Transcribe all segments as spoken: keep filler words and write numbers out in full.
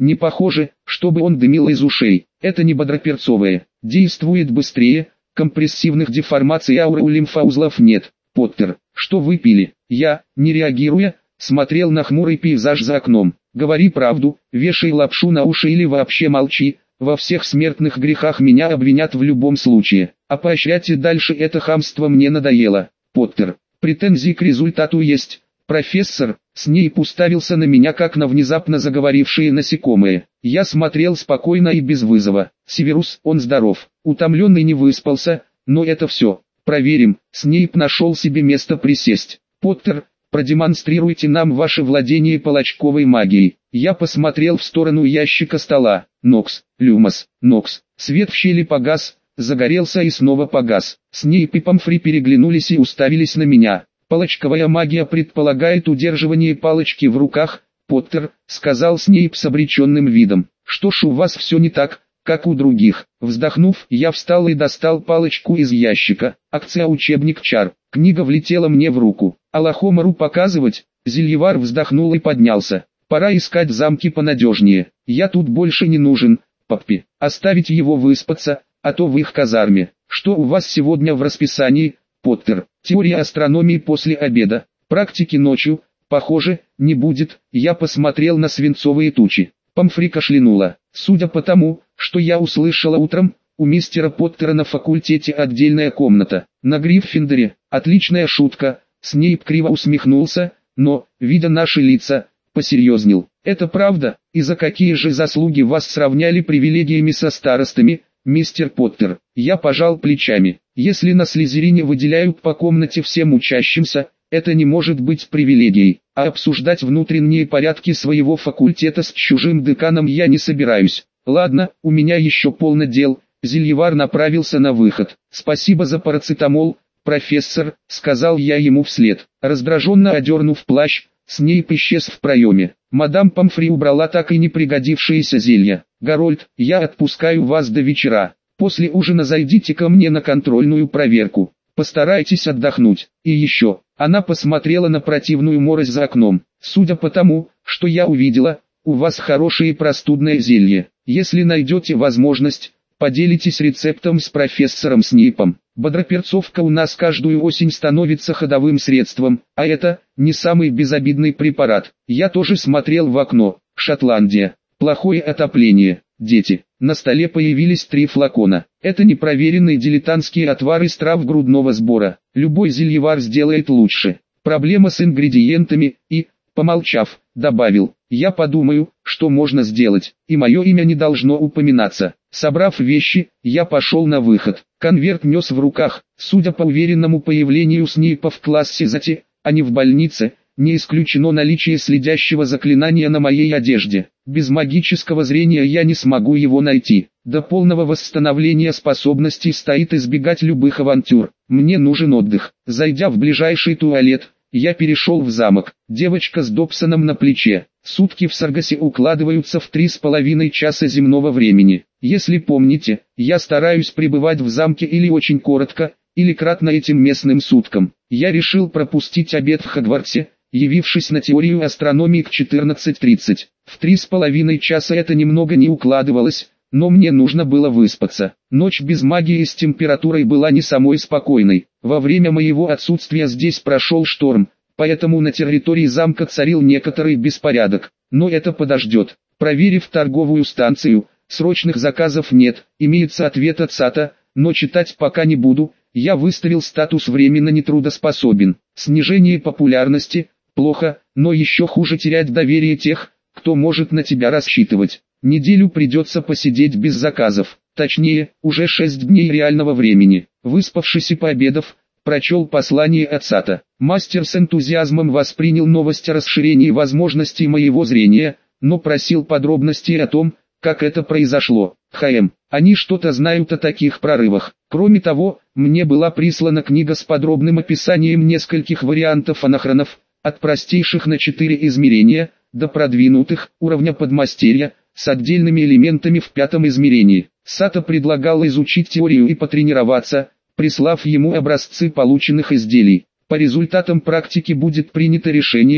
Не похоже, чтобы он дымил из ушей. Это не бодроперцовое. Действует быстрее. Компрессивных деформаций ауры у лимфоузлов нет. Поттер, что вы пили? Я, не реагируя, смотрел на хмурый пейзаж за окном. Говори правду, вешай лапшу на уши или вообще молчи. Во всех смертных грехах меня обвинят в любом случае. А поощрять и дальше это хамство мне надоело. Поттер, претензии к результату есть. Профессор, Снейп уставился на меня как на внезапно заговорившие насекомые. Я смотрел спокойно и без вызова. Северус, он здоров, утомленный, не выспался, но это все. Проверим. Снейп нашел себе место присесть. Поттер, продемонстрируйте нам ваше владение палачковой магией. Я посмотрел в сторону ящика стола. Нокс, Люмос, Нокс. Свет в щели погас, загорелся и снова погас. Снейп и Помфри переглянулись и уставились на меня. Палачковая магия предполагает удерживание палочки в руках, Поттер, сказал Снейп с обреченным видом. Что ж, у вас все не так, как у других. Вздохнув, я встал и достал палочку из ящика. Акция «Учебник чар». Книга влетела мне в руку. Алахомару показывать? Зельевар вздохнул и поднялся. Пора искать замки понадежнее. Я тут больше не нужен, паппи. Оставить его выспаться, а то в их казарме. Что у вас сегодня в расписании, Поттер? Теория астрономии после обеда. Практики ночью, похоже, не будет. Я посмотрел на свинцовые тучи. Помфри кашлянула. Судя по тому, что я услышала утром, у мистера Поттера на факультете отдельная комната. На Гриффиндоре. Отличная шутка. Снейп криво усмехнулся, но, видя наши лица, посерьезнел. Это правда? И за какие же заслуги вас сравняли привилегиями со старостами, мистер Поттер? Я пожал плечами. Если на Слизерине выделяют по комнате всем учащимся, это не может быть привилегией. А обсуждать внутренние порядки своего факультета с чужим деканом я не собираюсь. Ладно, у меня еще полно дел. Зельевар направился на выход. Спасибо за парацетамол, профессор, сказал я ему вслед. Раздраженно одернув плащ, Снейп исчез в проеме. Мадам Помфри убрала так и не пригодившиеся зелья. Гарольд, я отпускаю вас до вечера. После ужина зайдите ко мне на контрольную проверку. Постарайтесь отдохнуть. И еще, она посмотрела на противную морось за окном. Судя по тому, что я увидела, у вас хорошее простудное зелье. Если найдете возможность, поделитесь рецептом с профессором Снейпом. Бодроперцовка у нас каждую осень становится ходовым средством, а это не самый безобидный препарат. Я тоже смотрел в окно. Шотландия. Плохое отопление. Дети. На столе появились три флакона. Это непроверенные дилетантские отвары из трав грудного сбора. Любой зельевар сделает лучше. Проблема с ингредиентами и, помолчав, добавил, я подумаю, что можно сделать, и мое имя не должно упоминаться. Собрав вещи, я пошел на выход. Конверт нес в руках. Судя по уверенному появлению Снейпа в классе зати, а не в больнице, не исключено наличие следящего заклинания на моей одежде. Без магического зрения я не смогу его найти. До полного восстановления способностей стоит избегать любых авантюр. Мне нужен отдых. Зайдя в ближайший туалет, я перешел в замок. Девочка с Добсоном на плече. Сутки в Саргасе укладываются в три с половиной часа земного времени. Если помните, я стараюсь пребывать в замке или очень коротко, или кратно этим местным суткам. Я решил пропустить обед в Хогвартсе, явившись на теорию астрономии к четырнадцати тридцати. В три с половиной часа это немного не укладывалось, но мне нужно было выспаться. Ночь без магии с температурой была не самой спокойной. Во время моего отсутствия здесь прошел шторм, поэтому на территории замка царил некоторый беспорядок. Но это подождет. Проверив торговую станцию, срочных заказов нет, имеется ответ от Сата, но читать пока не буду. Я выставил статус временно нетрудоспособен. Снижение популярности – плохо, но еще хуже терять доверие тех, кто может на тебя рассчитывать. Неделю придется посидеть без заказов. Точнее, уже шесть дней реального времени. Выспавшись и пообедав, прочел послание от Сата. Мастер с энтузиазмом воспринял новость о расширении возможностей моего зрения, но просил подробностей о том, как это произошло. ХМ. Они что-то знают о таких прорывах. Кроме того, мне была прислана книга с подробным описанием нескольких вариантов анахронов, от простейших на четыре измерения, до продвинутых, уровня подмастерья, с отдельными элементами в пятом измерении. Сато предлагал изучить теорию и потренироваться, прислав ему образцы полученных изделий. По результатам практики будет принято решение,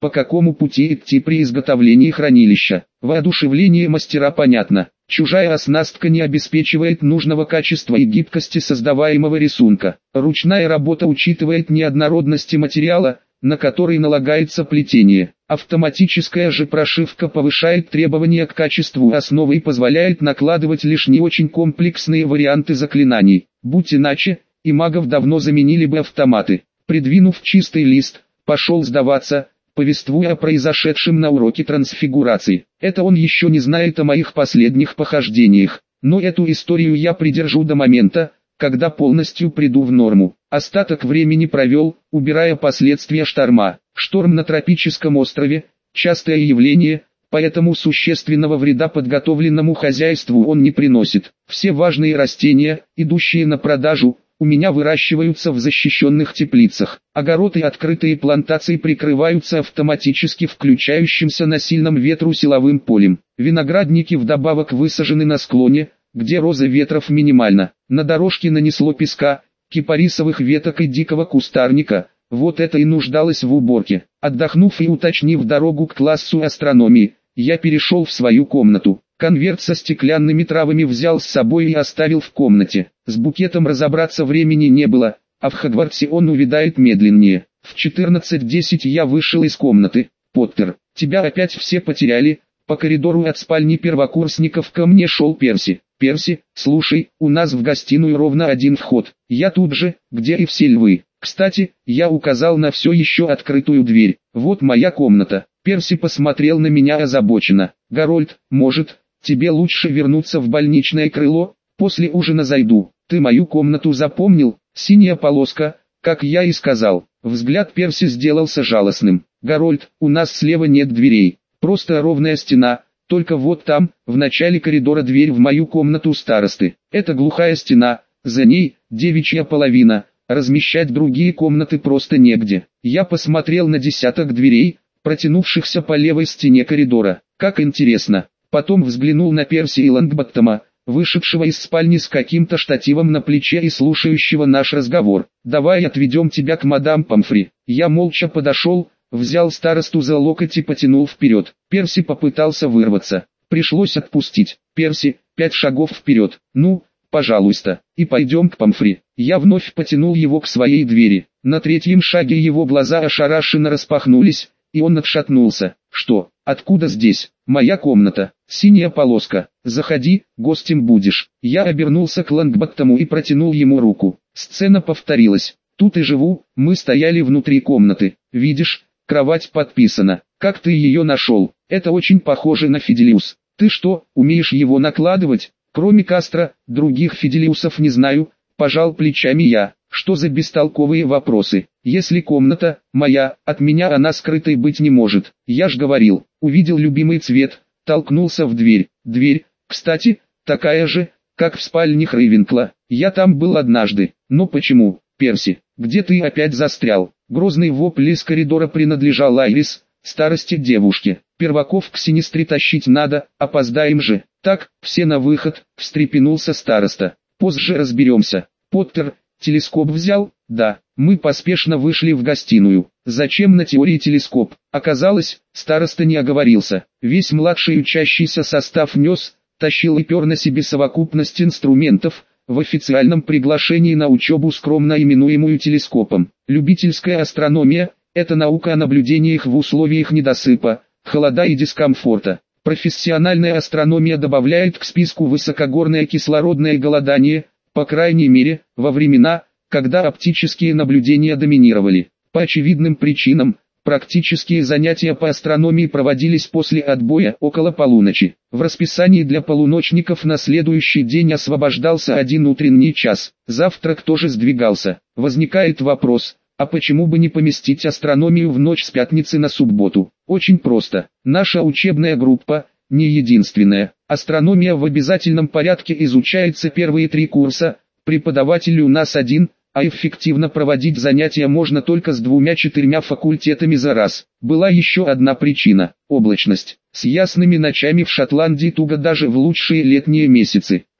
по какому пути идти при изготовлении хранилища. Воодушевление мастера понятно. Чужая оснастка не обеспечивает нужного качества и гибкости создаваемого рисунка. Ручная работа учитывает неоднородности материала, на который налагается плетение. Автоматическая же прошивка повышает требования к качеству основы и позволяет накладывать лишь не очень комплексные варианты заклинаний. Будь иначе, и магов давно заменили бы автоматы. Придвинув чистый лист, пошел сдаваться, повествуя о произошедшем на уроке трансфигурации. Это он еще не знает о моих последних похождениях, но эту историю я придержу до момента, когда полностью приду в норму. Остаток времени провел, убирая последствия шторма. Шторм на тропическом острове – частое явление, поэтому существенного вреда подготовленному хозяйству он не приносит. Все важные растения, идущие на продажу, у меня выращиваются в защищенных теплицах. Огород и открытые плантации прикрываются автоматически включающимся на сильном ветру силовым полем. Виноградники вдобавок высажены на склоне, где роза ветров минимальна. На дорожке нанесло песка, кипарисовых веток и дикого кустарника. Вот это и нуждалось в уборке. Отдохнув и уточнив дорогу к классу астрономии, я перешел в свою комнату. Конверт со стеклянными травами взял с собой и оставил в комнате. С букетом разобраться времени не было, а в Хогвартсе он увядает медленнее. В четырнадцать десять я вышел из комнаты. «Поттер, тебя опять все потеряли?» По коридору от спальни первокурсников ко мне шел Перси. «Перси, слушай, у нас в гостиную ровно один вход. Я тут же, где и все львы. Кстати, я указал на все еще открытую дверь. Вот моя комната». Перси посмотрел на меня озабоченно. «Гарольд, может, тебе лучше вернуться в больничное крыло? После ужина зайду. Ты мою комнату запомнил? Синяя полоска, как я и сказал». Взгляд Перси сделался жалостным. «Гарольд, у нас слева нет дверей. Просто ровная стена, только вот там, в начале коридора дверь в мою комнату старосты. Это глухая стена, за ней девичья половина, размещать другие комнаты просто негде». Я посмотрел на десяток дверей, протянувшихся по левой стене коридора. Как интересно. Потом взглянул на Перси и Лонгботтома, вышедшего из спальни с каким-то штативом на плече и слушающего наш разговор. «Давай отведем тебя к мадам Помфри». Я молча подошел, взял старосту за локоть и потянул вперед. Перси попытался вырваться. Пришлось отпустить. «Перси, пять шагов вперед. Ну, пожалуйста, и пойдем к Помфри». Я вновь потянул его к своей двери. На третьем шаге его глаза ошарашенно распахнулись, и он отшатнулся. «Что? Откуда здесь? Моя комната. Синяя полоска. Заходи, гостем будешь». Я обернулся к Лонгботтому и протянул ему руку. Сцена повторилась. «Тут и живу». Мы стояли внутри комнаты. «Видишь, кровать подписана. Как ты ее нашел? Это очень похоже на Фиделиус. Ты что, умеешь его накладывать?» «Кроме Кастро, других Фиделиусов не знаю», — пожал плечами я. «Что за бестолковые вопросы? Если комната моя, от меня она скрытой быть не может. Я ж говорил». Увидел любимый цвет, толкнулся в дверь. Дверь, кстати, такая же, как в спальне Рейвенкла. Я там был однажды. Но почему, Перси, где ты опять застрял? Грозный вопль из коридора принадлежал Айрис, старости девушки. Перваков к Синистре тащить надо, опоздаем же. Так, все на выход, встрепенулся староста. Позже разберемся. Поттер, телескоп взял? Да. Мы поспешно вышли в гостиную. Зачем на теории телескоп? Оказалось, староста не оговорился. Весь младший учащийся состав нес, тащил и пер на себе совокупность инструментов, в официальном приглашении на учебу скромно именуемую телескопом. Любительская астрономия – это наука о наблюдениях в условиях недосыпа, холода и дискомфорта. Профессиональная астрономия добавляет к списку высокогорное кислородное голодание, по крайней мере, во времена, когда оптические наблюдения доминировали. По очевидным причинам, практические занятия по астрономии проводились после отбоя около полуночи. В расписании для полуночников на следующий день освобождался один утренний час. Завтрак тоже сдвигался. Возникает вопрос, а почему бы не поместить астрономию в ночь с пятницы на субботу? Очень просто. Наша учебная группа, не единственная. Астрономия в обязательном порядке изучается первые три курса, преподаватель у нас один, а эффективно проводить занятия можно только с двумя-четырьмя факультетами за раз. Была еще одна причина – облачность. С ясными ночами в Шотландии туго даже в лучшие летние месяцы.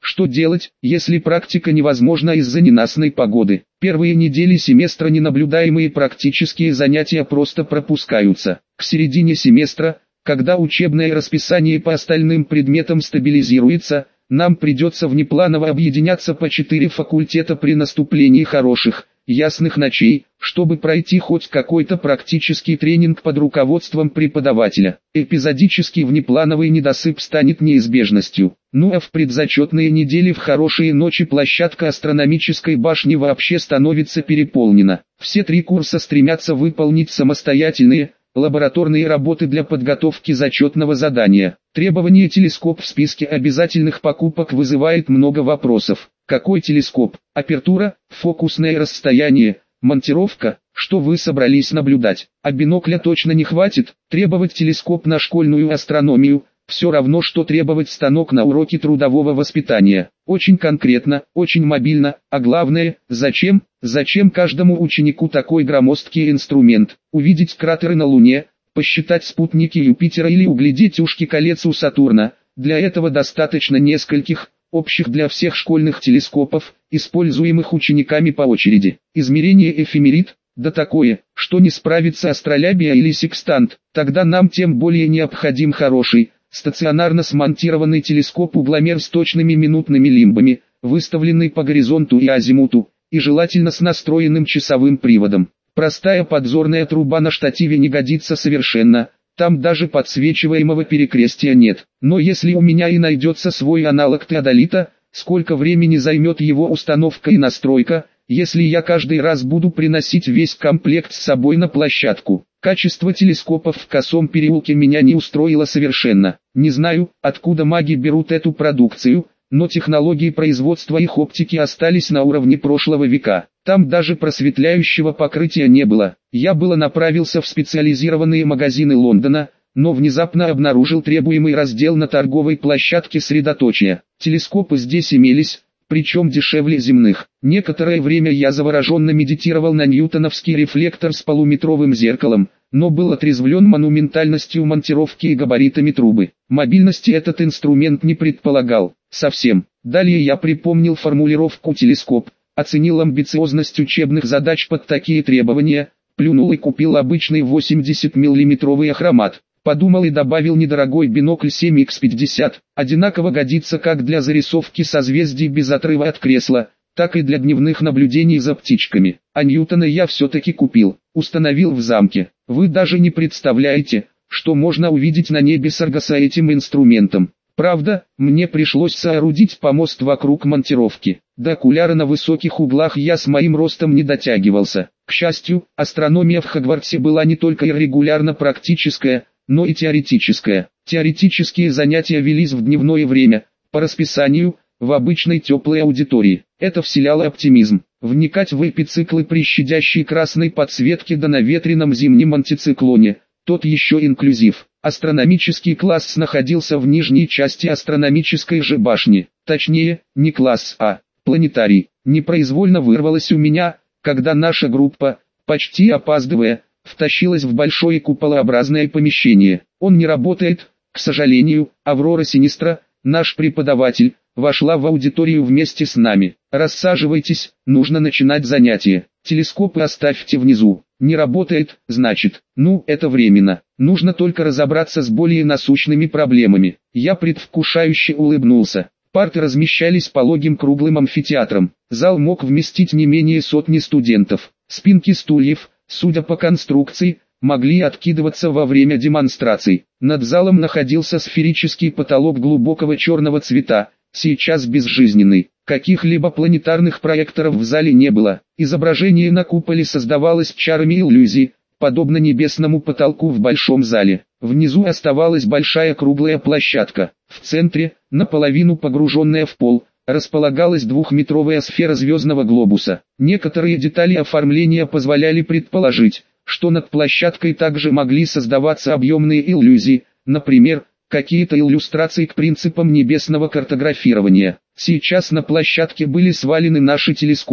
Что делать, если практика невозможна из-за ненастной погоды? Первые недели семестра ненаблюдаемые практические занятия просто пропускаются. К середине семестра, когда учебное расписание по остальным предметам стабилизируется, нам придется внепланово объединяться по четыре факультета при наступлении хороших, ясных ночей, чтобы пройти хоть какой-то практический тренинг под руководством преподавателя. Эпизодический внеплановый недосып станет неизбежностью. Ну а в предзачетные недели в хорошие ночи площадка астрономической башни вообще становится переполнена. Все три курса стремятся выполнить самостоятельные, лабораторные работы для подготовки зачетного задания. Требование телескоп в списке обязательных покупок вызывает много вопросов. Какой телескоп? Апертура, фокусное расстояние, монтировка, что вы собрались наблюдать? А бинокля точно не хватит? Требовать телескоп на школьную астрономию – все равно, что требовать станок на уроки трудового воспитания. Очень конкретно, очень мобильно, а главное, зачем? Зачем каждому ученику такой громоздкий инструмент? Увидеть кратеры на Луне, посчитать спутники Юпитера или углядеть ушки колец у Сатурна? Для этого достаточно нескольких, общих для всех школьных телескопов, используемых учениками по очереди. Измерение эфемерид, да такое, что не справится астролябия или секстант, тогда нам тем более необходим хороший, стационарно смонтированный телескоп-угломер с точными минутными лимбами, выставленный по горизонту и азимуту, и желательно с настроенным часовым приводом. Простая подзорная труба на штативе не годится совершенно, там даже подсвечиваемого перекрестия нет. Но если у меня и найдется свой аналог теодолита, сколько времени займет его установка и настройка, если я каждый раз буду приносить весь комплект с собой на площадку? Качество телескопов в Косом переулке меня не устроило совершенно. Не знаю, откуда маги берут эту продукцию, но технологии производства их оптики остались на уровне прошлого века. Там даже просветляющего покрытия не было. Я было направился в специализированные магазины Лондона, но внезапно обнаружил требуемый раздел на торговой площадке средоточия. Телескопы здесь имелись, причем дешевле земных. Некоторое время я завороженно медитировал на ньютоновский рефлектор с полуметровым зеркалом, но был отрезвлен монументальностью монтировки и габаритами трубы. Мобильности этот инструмент не предполагал, совсем. Далее я припомнил формулировку «телескоп», оценил амбициозность учебных задач под такие требования, плюнул и купил обычный восьмидесятимиллиметровый ахромат. Подумал и добавил недорогой бинокль семь икс пятьдесят, одинаково годится как для зарисовки созвездий без отрыва от кресла, так и для дневных наблюдений за птичками. А Ньютона я все-таки купил, установил в замке. Вы даже не представляете, что можно увидеть на небе с Аргоса этим инструментом. Правда, мне пришлось соорудить помост вокруг монтировки. До окуляра на высоких углах я с моим ростом не дотягивался. К счастью, астрономия в Хогвартсе была не только регулярно практическая, но и теоретическая. Теоретические занятия велись в дневное время, по расписанию, в обычной теплой аудитории. Это вселяло оптимизм. Вникать в эпициклы при щадящей красной подсветке да на ветреном зимнем антициклоне, тот еще инклюзив. Астрономический класс находился в нижней части астрономической же башни. Точнее, не класс, а планетарий. Непроизвольно вырвалось у меня, когда наша группа, почти опаздывая, втащилась в большое куполообразное помещение. Он не работает, к сожалению. Аврора Синистра, наш преподаватель, вошла в аудиторию вместе с нами. Рассаживайтесь, нужно начинать занятие. Телескопы оставьте внизу. Не работает, значит, ну, это временно. Нужно только разобраться с более насущными проблемами. Я предвкушающе улыбнулся. Парты размещались пологим круглым амфитеатром. Зал мог вместить не менее сотни студентов. Спинки стульев, судя по конструкции, могли откидываться во время демонстраций. Над залом находился сферический потолок глубокого черного цвета, сейчас безжизненный. Каких-либо планетарных проекторов в зале не было. Изображение на куполе создавалось чарами иллюзий, подобно небесному потолку в большом зале. Внизу оставалась большая круглая площадка. В центре, наполовину погруженная в пол, располагалась двухметровая сфера звездного глобуса. Некоторые детали оформления позволяли предположить, что над площадкой также могли создаваться объемные иллюзии, например, какие-то иллюстрации к принципам небесного картографирования. Сейчас на площадке были свалены наши телескопы.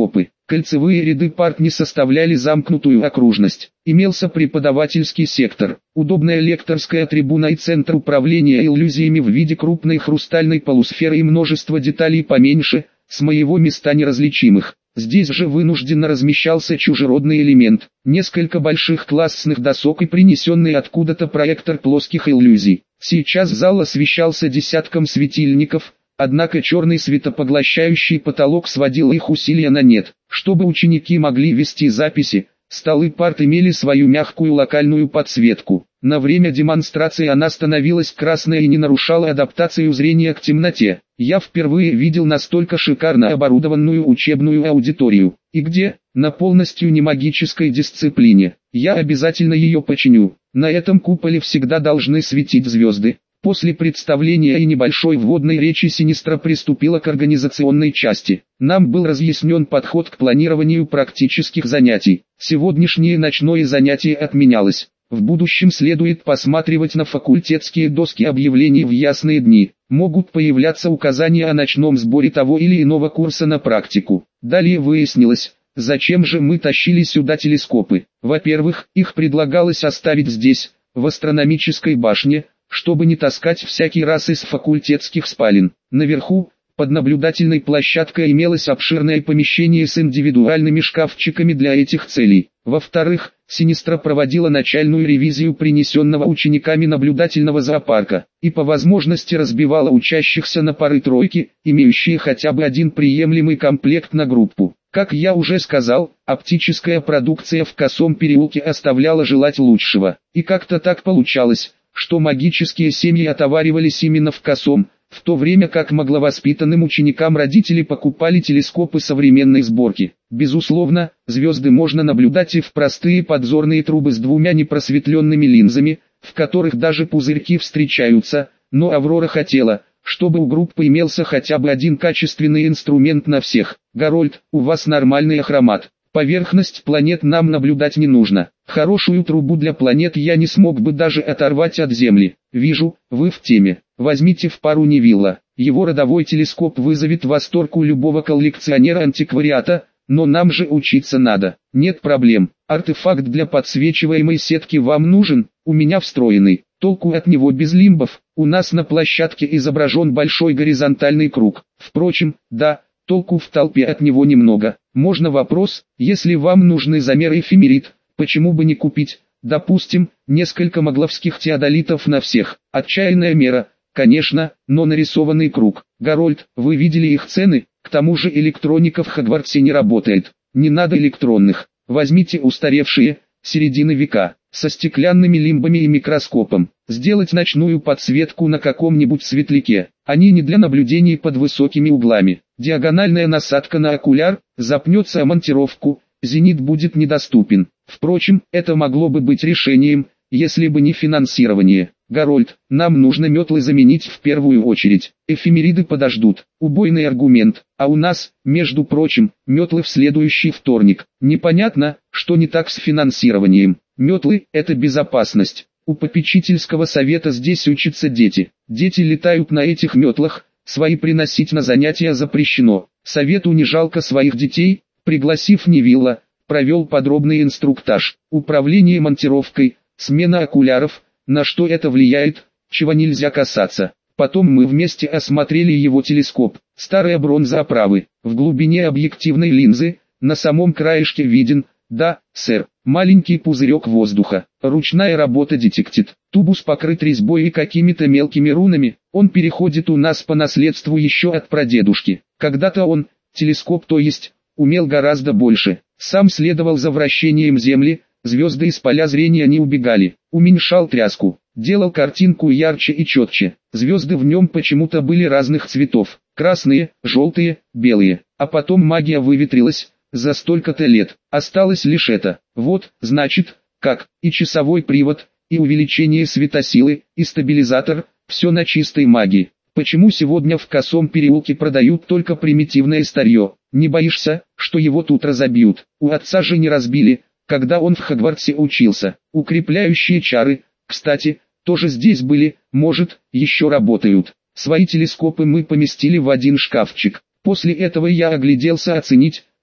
Кольцевые ряды парт не составляли замкнутую окружность. Имелся преподавательский сектор, удобная лекторская трибуна и центр управления иллюзиями в виде крупной хрустальной полусферы и множество деталей поменьше, с моего места неразличимых. Здесь же вынужденно размещался чужеродный элемент, несколько больших классных досок и принесенный откуда-то проектор плоских иллюзий. Сейчас зал освещался десятком светильников, однако черный светопоглощающий потолок сводил их усилия на нет. Чтобы ученики могли вести записи, столы парт имели свою мягкую локальную подсветку. На время демонстрации она становилась красной и не нарушала адаптацию зрения к темноте. Я впервые видел настолько шикарно оборудованную учебную аудиторию. И где? На полностью немагической дисциплине. Я обязательно ее починю. На этом куполе всегда должны светить звезды. После представления и небольшой вводной речи Синистра приступила к организационной части. Нам был разъяснен подход к планированию практических занятий. Сегодняшнее ночное занятие отменялось. В будущем следует посматривать на факультетские доски объявлений в ясные дни. Могут появляться указания о ночном сборе того или иного курса на практику. Далее выяснилось, зачем же мы тащили сюда телескопы. Во-первых, их предлагалось оставить здесь, в астрономической башне, чтобы не таскать всякий раз из факультетских спален. Наверху, под наблюдательной площадкой имелось обширное помещение с индивидуальными шкафчиками для этих целей. Во-вторых, Синистра проводила начальную ревизию принесенного учениками наблюдательного зоопарка, и по возможности разбивала учащихся на пары-тройки, имеющие хотя бы один приемлемый комплект на группу. Как я уже сказал, оптическая продукция в Косом переулке оставляла желать лучшего. И как-то так получалось, что магические семьи отоваривались именно в Косом, в то время как магловоспитанным ученикам родители покупали телескопы современной сборки. Безусловно, звезды можно наблюдать и в простые подзорные трубы с двумя непросветленными линзами, в которых даже пузырьки встречаются, но Аврора хотела, чтобы у группы имелся хотя бы один качественный инструмент на всех. Гарольд, у вас нормальный ахромат. Поверхность планет нам наблюдать не нужно. Хорошую трубу для планет я не смог бы даже оторвать от Земли. Вижу, вы в теме. Возьмите в пару Невилла. Его родовой телескоп вызовет восторг у любого коллекционера антиквариата, но нам же учиться надо. Нет проблем. Артефакт для подсвечиваемой сетки вам нужен? У меня встроенный. Толку от него без лимбов. У нас на площадке изображен большой горизонтальный круг. Впрочем, да, толку в толпе от него немного. Можно вопрос, если вам нужны замеры эфемерид, почему бы не купить, допустим, несколько магловских теодолитов на всех. Отчаянная мера, конечно, но нарисованный круг. Гарольд, вы видели их цены? К тому же электроника в Хогвартсе не работает. Не надо электронных. Возьмите устаревшие, середины века, со стеклянными лимбами и микроскопом. Сделать ночную подсветку на каком-нибудь светляке. Они не для наблюдений под высокими углами. Диагональная насадка на окуляр, запнется о монтировку, зенит будет недоступен. Впрочем, это могло бы быть решением, если бы не финансирование. Гарольд, нам нужно метлы заменить в первую очередь. Эфемериды подождут. Убойный аргумент. А у нас, между прочим, метлы в следующий вторник. Непонятно, что не так с финансированием. Метлы – это безопасность. У попечительского совета здесь учатся дети. Дети летают на этих метлах, свои приносить на занятия запрещено. Совету не жалко своих детей, пригласив Невилла, провел подробный инструктаж. Управление монтировкой, смена окуляров, на что это влияет, чего нельзя касаться. Потом мы вместе осмотрели его телескоп. Старая бронза оправы, в глубине объективной линзы, на самом краешке виден, да, сэр, маленький пузырек воздуха. Ручная работа детектит. Тубус покрыт резьбой и какими-то мелкими рунами. Он переходит у нас по наследству еще от прадедушки. Когда-то он, телескоп то есть, умел гораздо больше. Сам следовал за вращением Земли, звезды из поля зрения не убегали. Уменьшал тряску, делал картинку ярче и четче. Звезды в нем почему-то были разных цветов. Красные, желтые, белые. А потом магия выветрилась. За столько-то лет, осталось лишь это. Вот, значит, как, и часовой привод, и увеличение светосилы, и стабилизатор, все на чистой магии. Почему сегодня в Косом переулке продают только примитивное старье? Не боишься, что его тут разобьют? У отца же не разбили, когда он в Хогвартсе учился. Укрепляющие чары, кстати, тоже здесь были, может, еще работают. Свои телескопы мы поместили в один шкафчик. После этого я огляделся оценить,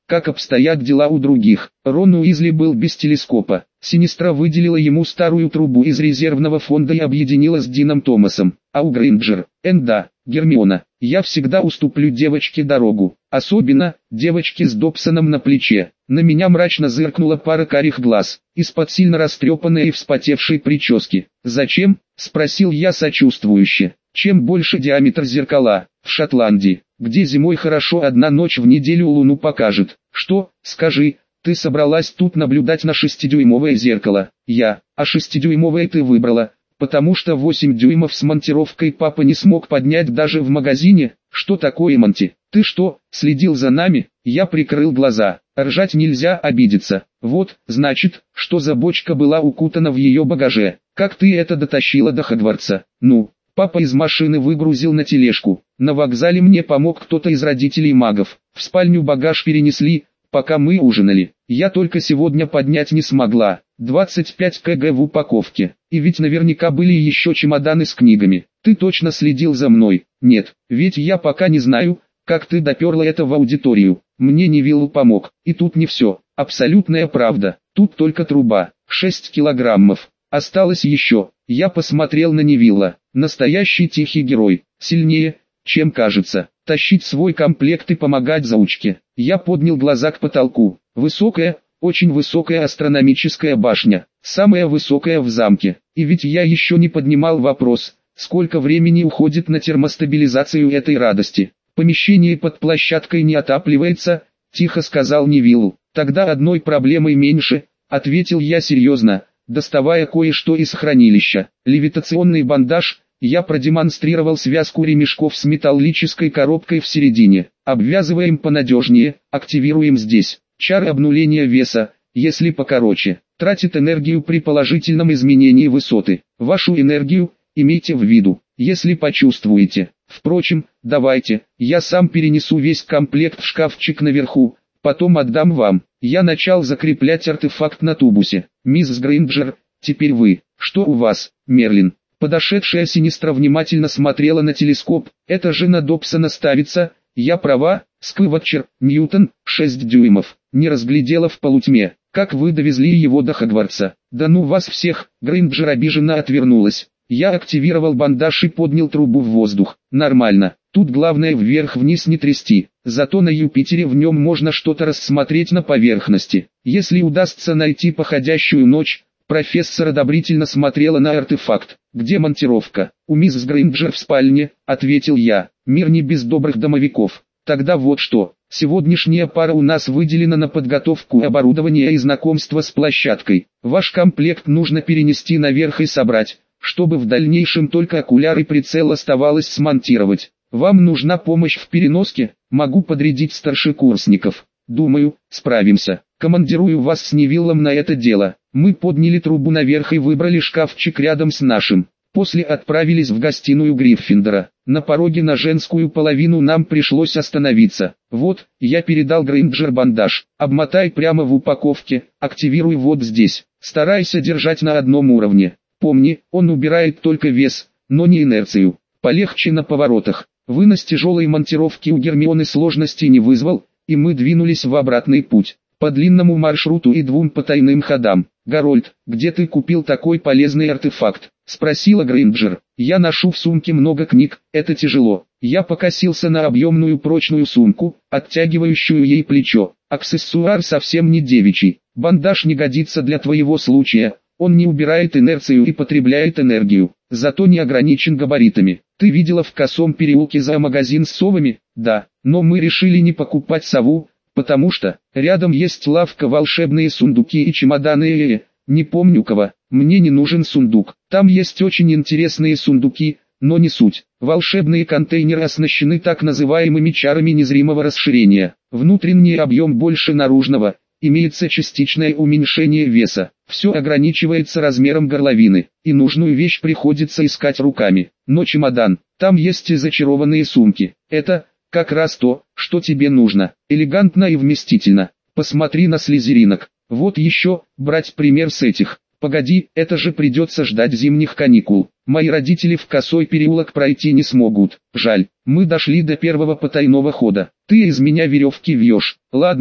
как обстоят дела у других. Рон Уизли был без телескопа. Синистра выделила ему старую трубу из резервного фонда и объединила с Дином Томасом. А у Грейнджер, Энда, Гермиона, я всегда уступлю девочке дорогу. Особенно, девочке с Добсоном на плече. На меня мрачно зыркнула пара карих глаз, из-под сильно растрепанной и вспотевшей прически. «Зачем?» – спросил я сочувствующе. «Чем больше диаметр зеркала, в Шотландии, где зимой хорошо одна ночь в неделю луну покажет. Что, скажи, ты собралась тут наблюдать на шестидюймовое зеркало?» «Я, а шестидюймовое ты выбрала, потому что восемь дюймов с монтировкой папа не смог поднять даже в магазине». «Что такое, Монти? Ты что, следил за нами?» Я прикрыл глаза. Ржать нельзя, обидеться. «Вот, значит, что за бочка была укутана в ее багаже. Как ты это дотащила до Хогвартса?» «Ну, папа из машины выгрузил на тележку. На вокзале мне помог кто-то из родителей магов. В спальню багаж перенесли, пока мы ужинали. Я только сегодня поднять не смогла. двадцать пять килограмм в упаковке. И ведь наверняка были еще чемоданы с книгами. Ты точно следил за мной?» «Нет, ведь я пока не знаю, как ты доперла это в аудиторию. Мне Невилл помог. И тут не все. Абсолютная правда. Тут только труба. шесть килограммов. Осталось еще». Я посмотрел на Невилла. Настоящий тихий герой. Сильнее, чем кажется. Тащить свой комплект и помогать заучке. Я поднял глаза к потолку. Высокая, очень высокая астрономическая башня. Самая высокая в замке. И ведь я еще не поднимал вопрос, сколько времени уходит на термостабилизацию этой радости. «Помещение под площадкой не отапливается», — тихо сказал Невиллу. «Тогда одной проблемой меньше», — ответил я серьезно, доставая кое-что из хранилища. Левитационный бандаж. Я продемонстрировал связку ремешков с металлической коробкой в середине. «Обвязываем понадежнее, активируем здесь. Чар обнуления веса, если покороче, тратит энергию при положительном изменении высоты. Вашу энергию, имейте в виду, если почувствуете. Впрочем, давайте, я сам перенесу весь комплект в шкафчик наверху, потом отдам вам». Я начал закреплять артефакт на тубусе. «Мисс Грейнджер, теперь вы. Что у вас, Мерлин?» Подошедшая Синистра внимательно смотрела на телескоп. «Это же на Добсона ставится. Я права?» «Сквотчер, Ньютон, шесть дюймов». Не разглядела в полутьме. «Как вы довезли его до Хогвартса?» «Да ну вас всех!» Грейнджер обиженно отвернулась. Я активировал бандаж и поднял трубу в воздух. «Нормально. Тут главное вверх-вниз не трясти. Зато на Юпитере в нем можно что-то рассмотреть на поверхности. Если удастся найти походящую ночь». Профессор одобрительно смотрела на артефакт. «Где монтировка?» «У мисс Грейнджер в спальне», — ответил я. «Мир не без добрых домовиков». «Тогда вот что. Сегодняшняя пара у нас выделена на подготовку оборудования и знакомство с площадкой. Ваш комплект нужно перенести наверх и собрать, чтобы в дальнейшем только окуляр и прицел оставалось смонтировать. Вам нужна помощь в переноске? Могу подрядить старшекурсников. Думаю, справимся. Командирую вас с Невиллом на это дело». Мы подняли трубу наверх и выбрали шкафчик рядом с нашим. После отправились в гостиную Гриффиндора. На пороге на женскую половину нам пришлось остановиться. «Вот, я передал Грейнджер бандаж. Обмотай прямо в упаковке, активируй вот здесь. Старайся держать на одном уровне. Помни, он убирает только вес, но не инерцию. Полегче на поворотах». Вынос тяжелой монтировки у Гермионы сложностей не вызвал, и мы двинулись в обратный путь. По длинному маршруту и двум потайным ходам. «Гарольд, где ты купил такой полезный артефакт?» — спросила Грейнджер. «Я ношу в сумке много книг, это тяжело». Я покосился на объемную прочную сумку, оттягивающую ей плечо. «Аксессуар совсем не девичий. Бандаж не годится для твоего случая. Он не убирает инерцию и потребляет энергию, зато не ограничен габаритами. Ты видела в Косом переулке зоомагазин с совами?» «Да, но мы решили не покупать сову, потому что рядом есть лавка волшебные сундуки и чемоданы, не помню кого. Мне не нужен сундук. Там есть очень интересные сундуки, но не суть. Волшебные контейнеры оснащены так называемыми чарами незримого расширения. Внутренний объем больше наружного, имеется частичное уменьшение веса. Все ограничивается размером горловины, и нужную вещь приходится искать руками. Но чемодан, там есть и зачарованные сумки. Это как раз то, что тебе нужно. Элегантно и вместительно. Посмотри на слизеринок. Вот еще, брать пример с этих. Погоди, это же придется ждать зимних каникул. Мои родители в Косой переулок пройти не смогут. Жаль, мы дошли до первого потайного хода. Ты из меня веревки вьешь. Ладно,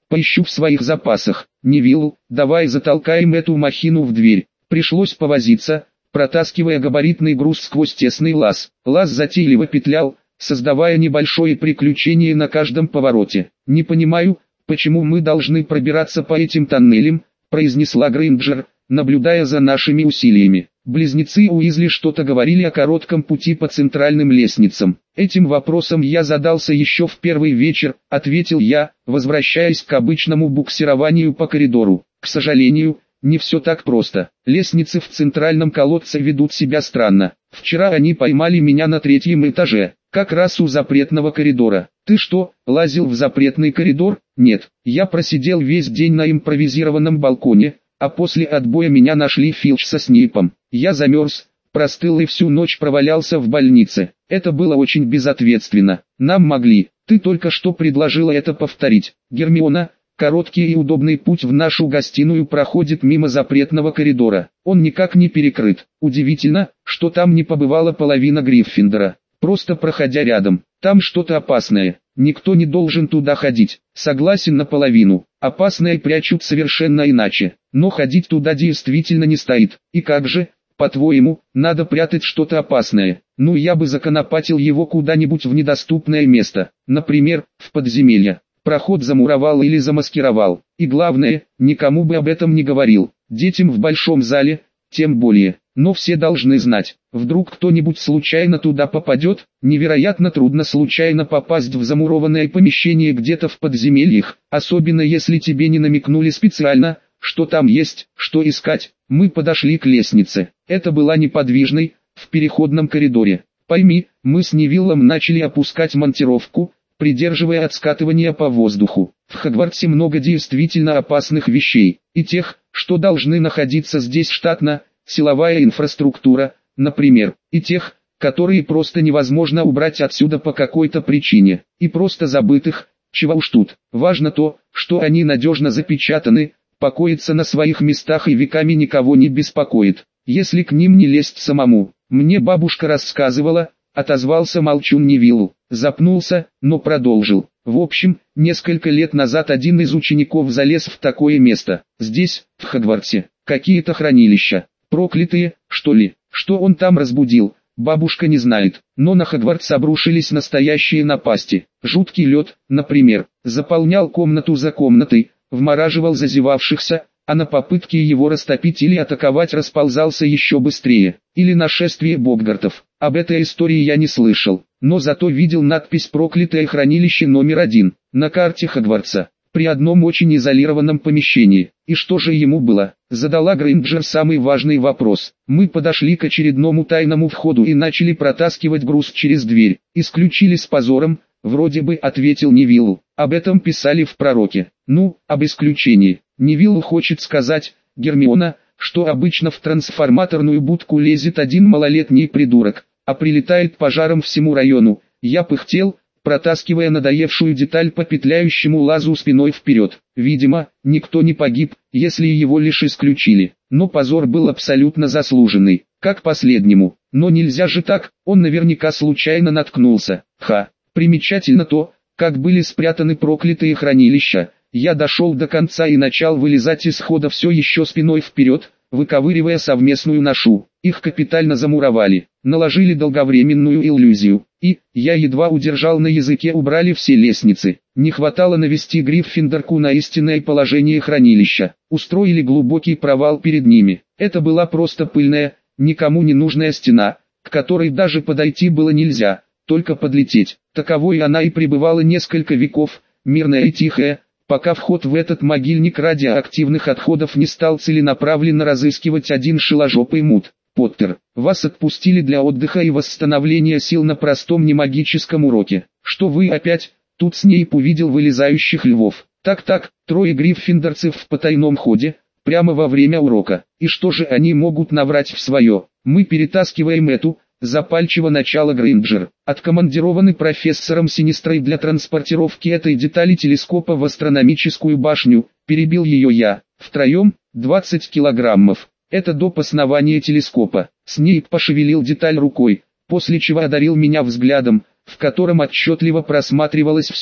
Поищу в своих запасах. Невилл, давай затолкаем эту махину в дверь. Пришлось повозиться, протаскивая габаритный груз сквозь тесный лаз. Лаз затейливо петлял, создавая небольшое приключение на каждом повороте. «Не понимаю, почему мы должны пробираться по этим тоннелям», произнесла Грейнджер, наблюдая за нашими усилиями. Близнецы Уизли что-то говорили о коротком пути по центральным лестницам. «Этим вопросом я задался еще в первый вечер», — ответил я, возвращаясь к обычному буксированию по коридору. «К сожалению, не все так просто. Лестницы в центральном колодце ведут себя странно. Вчера они поймали меня на третьем этаже, как раз у запретного коридора». «Ты что, лазил в запретный коридор?» «Нет, я просидел весь день на импровизированном балконе, а после отбоя меня нашли Филч со Снейпом. Я замерз, простыл и всю ночь провалялся в больнице. Это было очень безответственно. Нам могли. Ты только что предложила это повторить. Гермиона, короткий и удобный путь в нашу гостиную проходит мимо запретного коридора. Он никак не перекрыт. Удивительно, что там не побывала половина Гриффиндора. Просто проходя рядом. Там что-то опасное. Никто не должен туда ходить. Согласен наполовину. Опасное прячут совершенно иначе. Но ходить туда действительно не стоит. И как же, по-твоему, надо прятать что-то опасное? Ну, я бы законопатил его куда-нибудь в недоступное место. Например, в подземелье. Проход замуровал или замаскировал. И главное, никому бы об этом не говорил. Детям в большом зале, тем более. Но все должны знать. Вдруг кто-нибудь случайно туда попадет? Невероятно трудно случайно попасть в замурованное помещение где-то в подземельях, особенно если тебе не намекнули специально, что там есть, что искать. Мы подошли к лестнице. Это была неподвижной, в переходном коридоре. Пойми, мы с Невиллом начали опускать монтировку, придерживая от скатывания по воздуху. В Хогвартсе много действительно опасных вещей, и тех, что должны находиться здесь штатно, силовая инфраструктура, например, и тех, которые просто невозможно убрать отсюда по какой-то причине, и просто забытых, чего уж тут. Важно то, что они надежно запечатаны, покоятся на своих местах и веками никого не беспокоит, если к ним не лезть самому. Мне бабушка рассказывала, отозвался молчун Невилл, запнулся, но продолжил. В общем, несколько лет назад один из учеников залез в такое место. Здесь, в Хогвартсе, какие-то хранилища. Проклятые, что ли? Что он там разбудил, бабушка не знает. Но на Хогвартс обрушились настоящие напасти. Жуткий лед, например, заполнял комнату за комнатой, вмораживал зазевавшихся, а на попытке его растопить или атаковать расползался еще быстрее. Или нашествие боггартов. Об этой истории я не слышал, но зато видел надпись «Проклятое хранилище номер один» на карте Хогвартса, при одном очень изолированном помещении. И что же ему было? Задала Грейнджер самый важный вопрос. Мы подошли к очередному тайному входу и начали протаскивать груз через дверь. Исключили с позором, вроде бы, ответил Невилл. Об этом писали в пророке. Ну, об исключении. Невилл хочет сказать, Гермиона, что обычно в трансформаторную будку лезет один малолетний придурок, а прилетает пожаром всему району. Я пыхтел, протаскивая надоевшую деталь по петляющему лазу спиной вперед. Видимо, никто не погиб, если его лишь исключили. Но позор был абсолютно заслуженный, как последнему. Но нельзя же так, он наверняка случайно наткнулся. Ха, примечательно то, как были спрятаны проклятые хранилища. Я дошел до конца и начал вылезать из хода все еще спиной вперед, выковыривая совместную ношу. Их капитально замуровали, наложили долговременную иллюзию, и, я едва удержал на языке, убрали все лестницы. Не хватало навести Гриффиндорку на истинное положение хранилища. Устроили глубокий провал перед ними. Это была просто пыльная, никому не нужная стена, к которой даже подойти было нельзя, только подлететь. Таковой она и пребывала несколько веков, мирная и тихая, пока вход в этот могильник радиоактивных отходов не стал целенаправленно разыскивать один шиложопый мут. Поттер, вас отпустили для отдыха и восстановления сил на простом немагическом уроке. Что вы опять? Тут Снейп увидел вылезающих львов. Так-так, трое гриффиндорцев в потайном ходе, прямо во время урока. И что же они могут наврать в свое? Мы перетаскиваем эту, запальчиво начала Грейнджер, откомандированы профессором Синистрой для транспортировки этой детали телескопа в астрономическую башню, перебил ее я. Втроем, двадцать килограммов. Это доп. Основания телескопа. Снейп пошевелил деталь рукой, после чего одарил меня взглядом, в котором отчетливо просматривалось все,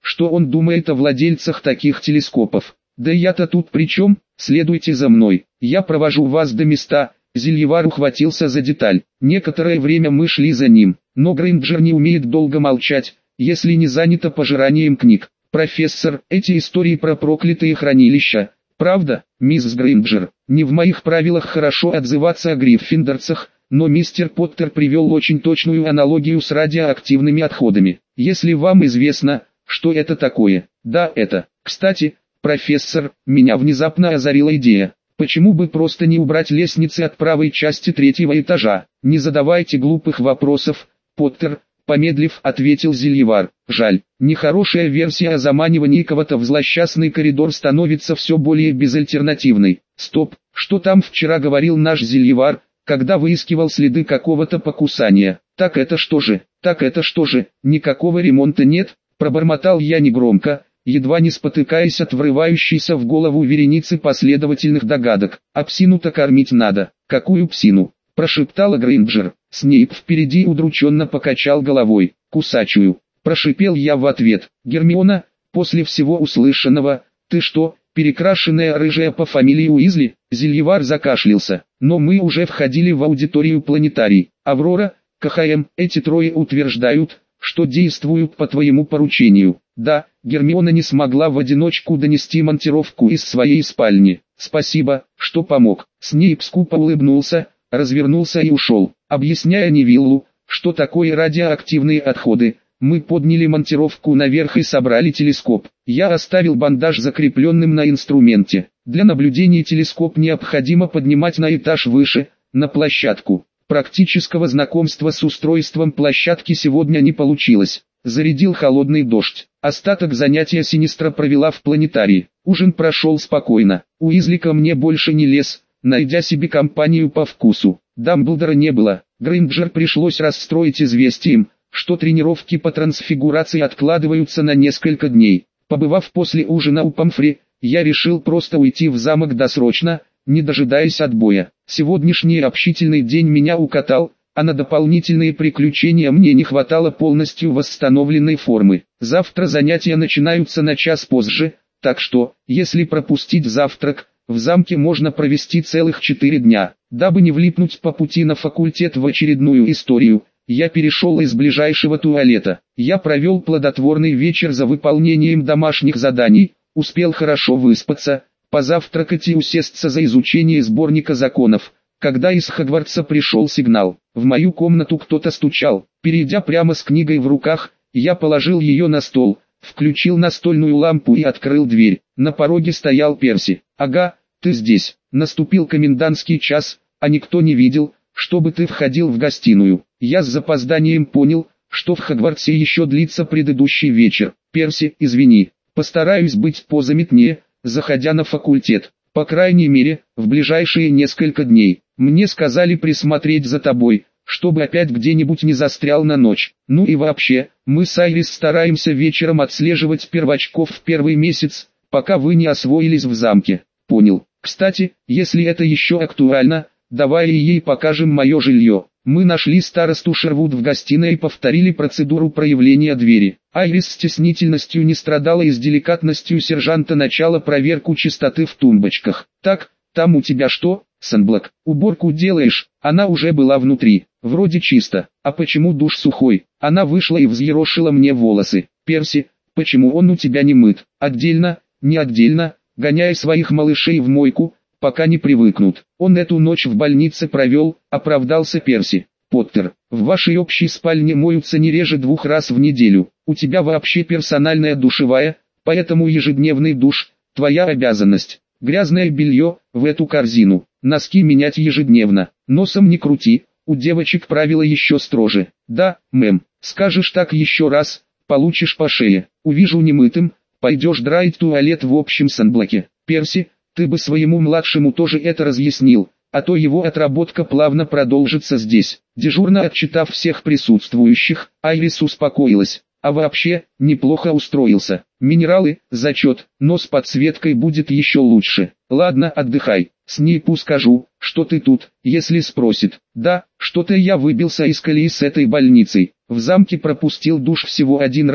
что он думает о владельцах таких телескопов. Да я-то тут при чем? Следуйте за мной, я провожу вас до места. Зельевар ухватился за деталь. Некоторое время мы шли за ним, но Грейнджер не умеет долго молчать, если не занято пожиранием книг. Профессор, эти истории про проклятые хранилища. Правда, мисс Грейнджер, не в моих правилах хорошо отзываться о гриффиндорцах, но мистер Поттер привел очень точную аналогию с радиоактивными отходами. Если вам известно, что это такое. Да, это. Кстати, профессор, меня внезапно озарила идея. Почему бы просто не убрать лестницы от правой части третьего этажа? Не задавайте глупых вопросов, Поттер, помедлив, ответил Зельевар. Жаль, нехорошая версия о заманивании кого-то в злосчастный коридор становится все более безальтернативной. Стоп, что там вчера говорил наш Зельевар, когда выискивал следы какого-то покусания? Так это что же, так это что же, никакого ремонта нет? Пробормотал я негромко, едва не спотыкаясь от врывающейся в голову вереницы последовательных догадок. А псину-то кормить надо. Какую псину? Прошептала Грейнджер. Снейп впереди удрученно покачал головой. Кусачую. Прошипел я в ответ. Гермиона, после всего услышанного, ты что, перекрашенная рыжая по фамилии Уизли? Зельевар закашлялся. Но мы уже входили в аудиторию планетарий. Аврора, КХМ, эти трое утверждают, что действуют по твоему поручению. Да, Гермиона не смогла в одиночку донести монтировку из своей спальни. Спасибо, что помог. Снейп скупо улыбнулся, развернулся и ушел, объясняя Невиллу, что такое радиоактивные отходы. Мы подняли монтировку наверх и собрали телескоп. Я оставил бандаж закрепленным на инструменте. Для наблюдения телескоп необходимо поднимать на этаж выше, на площадку. Практического знакомства с устройством площадки сегодня не получилось. Зарядил холодный дождь. Остаток занятия Синистра провела в планетарии. Ужин прошел спокойно. Уизли ко мне больше не лез, найдя себе компанию по вкусу. Дамблдора не было. Грейнджер пришлось расстроить известием, что тренировки по трансфигурации откладываются на несколько дней. Побывав после ужина у Помфри, я решил просто уйти в замок досрочно, не дожидаясь отбоя. Сегодняшний общительный день меня укатал, а на дополнительные приключения мне не хватало полностью восстановленной формы. Завтра занятия начинаются на час позже, так что, если пропустить завтрак, в замке можно провести целых четыре дня. Дабы не влипнуть по пути на факультет в очередную историю, я перешел из ближайшего туалета. Я провел плодотворный вечер за выполнением домашних заданий, успел хорошо выспаться, позавтракать и усесться за изучение сборника законов, когда из Хогвартса пришел сигнал. В мою комнату кто-то стучал. Перейдя прямо с книгой в руках, я положил ее на стол, включил настольную лампу и открыл дверь. На пороге стоял Перси. «Ага, ты здесь. Наступил комендантский час, а никто не видел, чтобы ты входил в гостиную». Я с запозданием понял, что в Хогвартсе еще длится предыдущий вечер. «Перси, извини, постараюсь быть позаметнее, заходя на факультет. По крайней мере, в ближайшие несколько дней. Мне сказали присмотреть за тобой, чтобы опять где-нибудь не застрял на ночь. Ну и вообще, мы с Айрис стараемся вечером отслеживать первочков в первый месяц, пока вы не освоились в замке». «Понял. Кстати, если это еще актуально, давай и ей покажем мое жилье». Мы нашли старосту Шервуд в гостиной и повторили процедуру проявления двери. Айрис стеснительностью не страдала и с деликатностью сержанта начала проверку чистоты в тумбочках. «Так, там у тебя что, Санблок? Уборку делаешь?» Она уже была внутри. «Вроде чисто. А почему душ сухой?» Она вышла и взъерошила мне волосы. «Перси, почему он у тебя не мыт? Отдельно, не отдельно, гоняй своих малышей в мойку, пока не привыкнут. Он эту ночь в больнице провел», — оправдался Перси. «Поттер, в вашей общей спальне моются не реже двух раз в неделю. У тебя вообще персональная душевая, поэтому ежедневный душ — твоя обязанность. Грязное белье — в эту корзину. Носки менять ежедневно. Носом не крути, у девочек правила еще строже». «Да, мэм, скажешь так еще раз, получишь по шее. Увижу немытым, пойдешь драить туалет в общем санблоке. Перси, ты бы своему младшему тоже это разъяснил, а то его отработка плавно продолжится здесь». Дежурно отчитав всех присутствующих, Айрис успокоилась. «А вообще, неплохо устроился. Минералы, зачет, но с подсветкой будет еще лучше. Ладно, отдыхай. Снейпу скажу, что ты тут, если спросит». «Да, что-то я выбился из колеи с этой больницей. В замке пропустил душ всего один раз,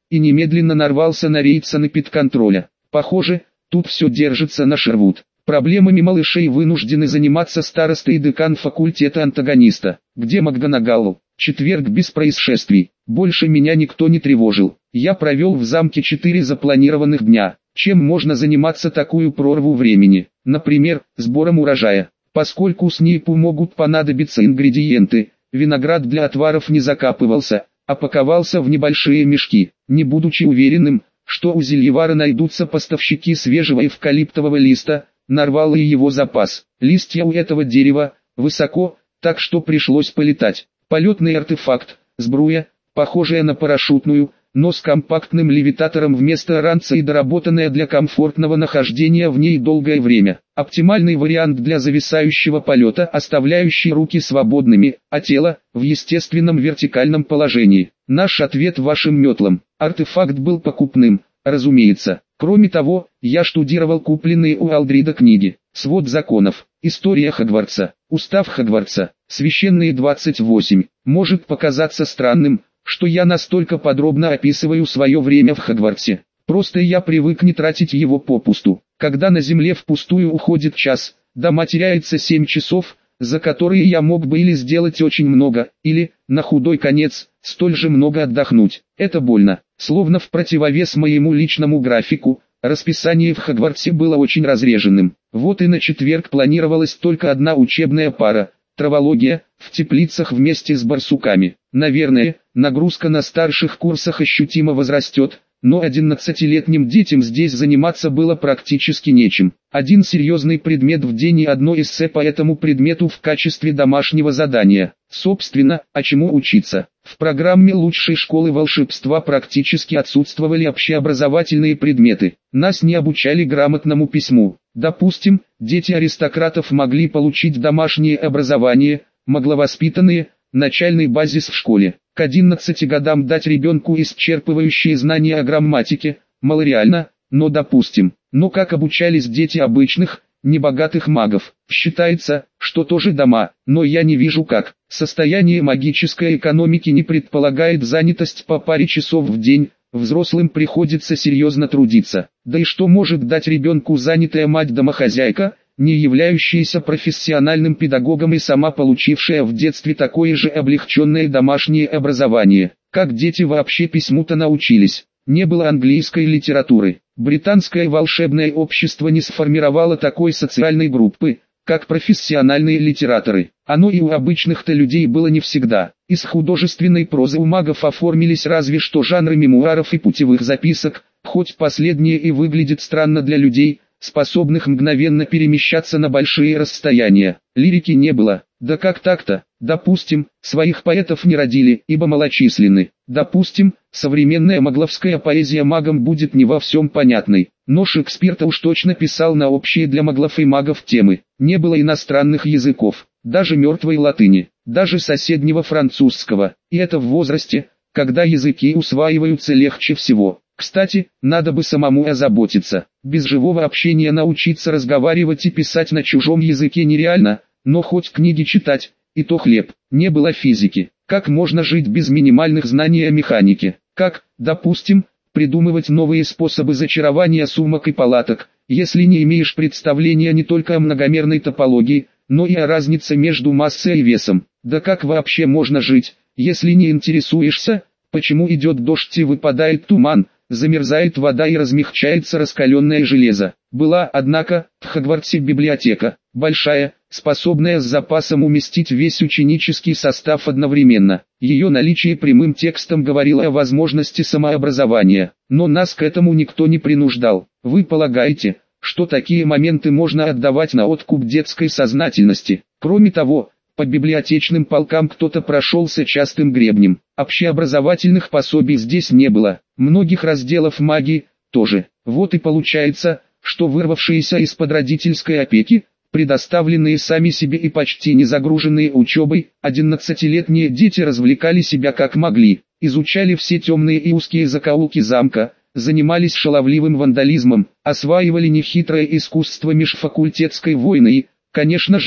и немедленно нарвался на рейд санэпидконтроля. Похоже, тут все держится на Шервуд. Проблемами малышей вынуждены заниматься староста и декан факультета антагониста. Где МакГонагалл? Четверг без происшествий. Больше меня никто не тревожил. Я провел в замке четыре запланированных дня. Чем можно заниматься такую прорву времени? Например, сбором урожая. Поскольку Снейпу могут понадобиться ингредиенты, виноград для отваров не закапывался, а паковался в небольшие мешки. Не будучи уверенным, что у зельевара найдутся поставщики свежего эвкалиптового листа, нарвал и его запас. Листья у этого дерева высоко, так что пришлось полетать. Полетный артефакт, сбруя, похожая на парашютную, но с компактным левитатором вместо ранца и доработанная для комфортного нахождения в ней долгое время. Оптимальный вариант для зависающего полета, оставляющий руки свободными, а тело в естественном вертикальном положении. Наш ответ вашим метлам. Артефакт был покупным, разумеется. Кроме того, я штудировал купленные у Алдрида книги. Свод законов, история Хогвартса, устав Хогвартса, священные двадцать восемь. Может показаться странным, что я настолько подробно описываю свое время в Хогвартсе. Просто я привык не тратить его попусту. Когда на земле впустую уходит час, дома теряется семь часов, за которые я мог бы или сделать очень много, или, на худой конец, столь же много отдохнуть. Это больно. Словно в противовес моему личному графику, расписание в Хогвартсе было очень разреженным. Вот и на четверг планировалась только одна учебная пара – травология, в теплицах вместе с барсуками. Наверное, нагрузка на старших курсах ощутимо возрастет, но одиннадцатилетним детям здесь заниматься было практически нечем. Один серьезный предмет в день и одно эссе по этому предмету в качестве домашнего задания. Собственно, а чему учиться? В программе лучшей школы волшебства практически отсутствовали общеобразовательные предметы. Нас не обучали грамотному письму. Допустим, дети аристократов могли получить домашнее образование, магловоспитанные, начальный базис в школе. К одиннадцати годам дать ребенку исчерпывающие знания о грамматике, малореально, но допустим. Но как обучались дети обычных, небогатых магов? Считается, что тоже дома, но я не вижу как. Состояние магической экономики не предполагает занятость по паре часов в день, взрослым приходится серьезно трудиться. Да и что может дать ребенку занятая мать-домохозяйка, не являющаяся профессиональным педагогом и сама получившая в детстве такое же облегченное домашнее образование? Как дети вообще письму-то научились? Не было английской литературы. Британское волшебное общество не сформировало такой социальной группы, как профессиональные литераторы. Оно и у обычных-то людей было не всегда. Из художественной прозы у магов оформились разве что жанры мемуаров и путевых записок, хоть последнее и выглядит странно для людей, способных мгновенно перемещаться на большие расстояния. Лирики не было. Да как так-то? Допустим, своих поэтов не родили, ибо малочисленны. Допустим, современная магловская поэзия магам будет не во всем понятной. Но Шекспир-то уж точно писал на общие для маглов и магов темы. Не было иностранных языков, даже мертвой латыни, даже соседнего французского. И это в возрасте, когда языки усваиваются легче всего. Кстати, надо бы самому озаботиться. Без живого общения научиться разговаривать и писать на чужом языке нереально, но хоть книги читать, и то хлеб. Не было физики. Как можно жить без минимальных знаний о механике? Как, допустим, придумывать новые способы зачарования сумок и палаток, если не имеешь представления не только о многомерной топологии, но и о разнице между массой и весом? Да как вообще можно жить, если не интересуешься, почему идет дождь и выпадает туман, замерзает вода и размягчается раскаленное железо? Была, однако, в Хогвартсе библиотека, большая, способная с запасом уместить весь ученический состав одновременно. Ее наличие прямым текстом говорило о возможности самообразования, но нас к этому никто не принуждал. Вы полагаете, что такие моменты можно отдавать на откуп детской сознательности? Кроме того, по библиотечным полкам кто-то прошелся частым гребнем. Общеобразовательных пособий здесь не было, многих разделов магии тоже. Вот и получается, что вырвавшиеся из-под родительской опеки, предоставленные сами себе и почти не загруженные учебой, одиннадцатилетние дети развлекали себя как могли, изучали все темные и узкие закоулки замка, занимались шаловливым вандализмом, осваивали нехитрое искусство межфакультетской войны и, конечно же,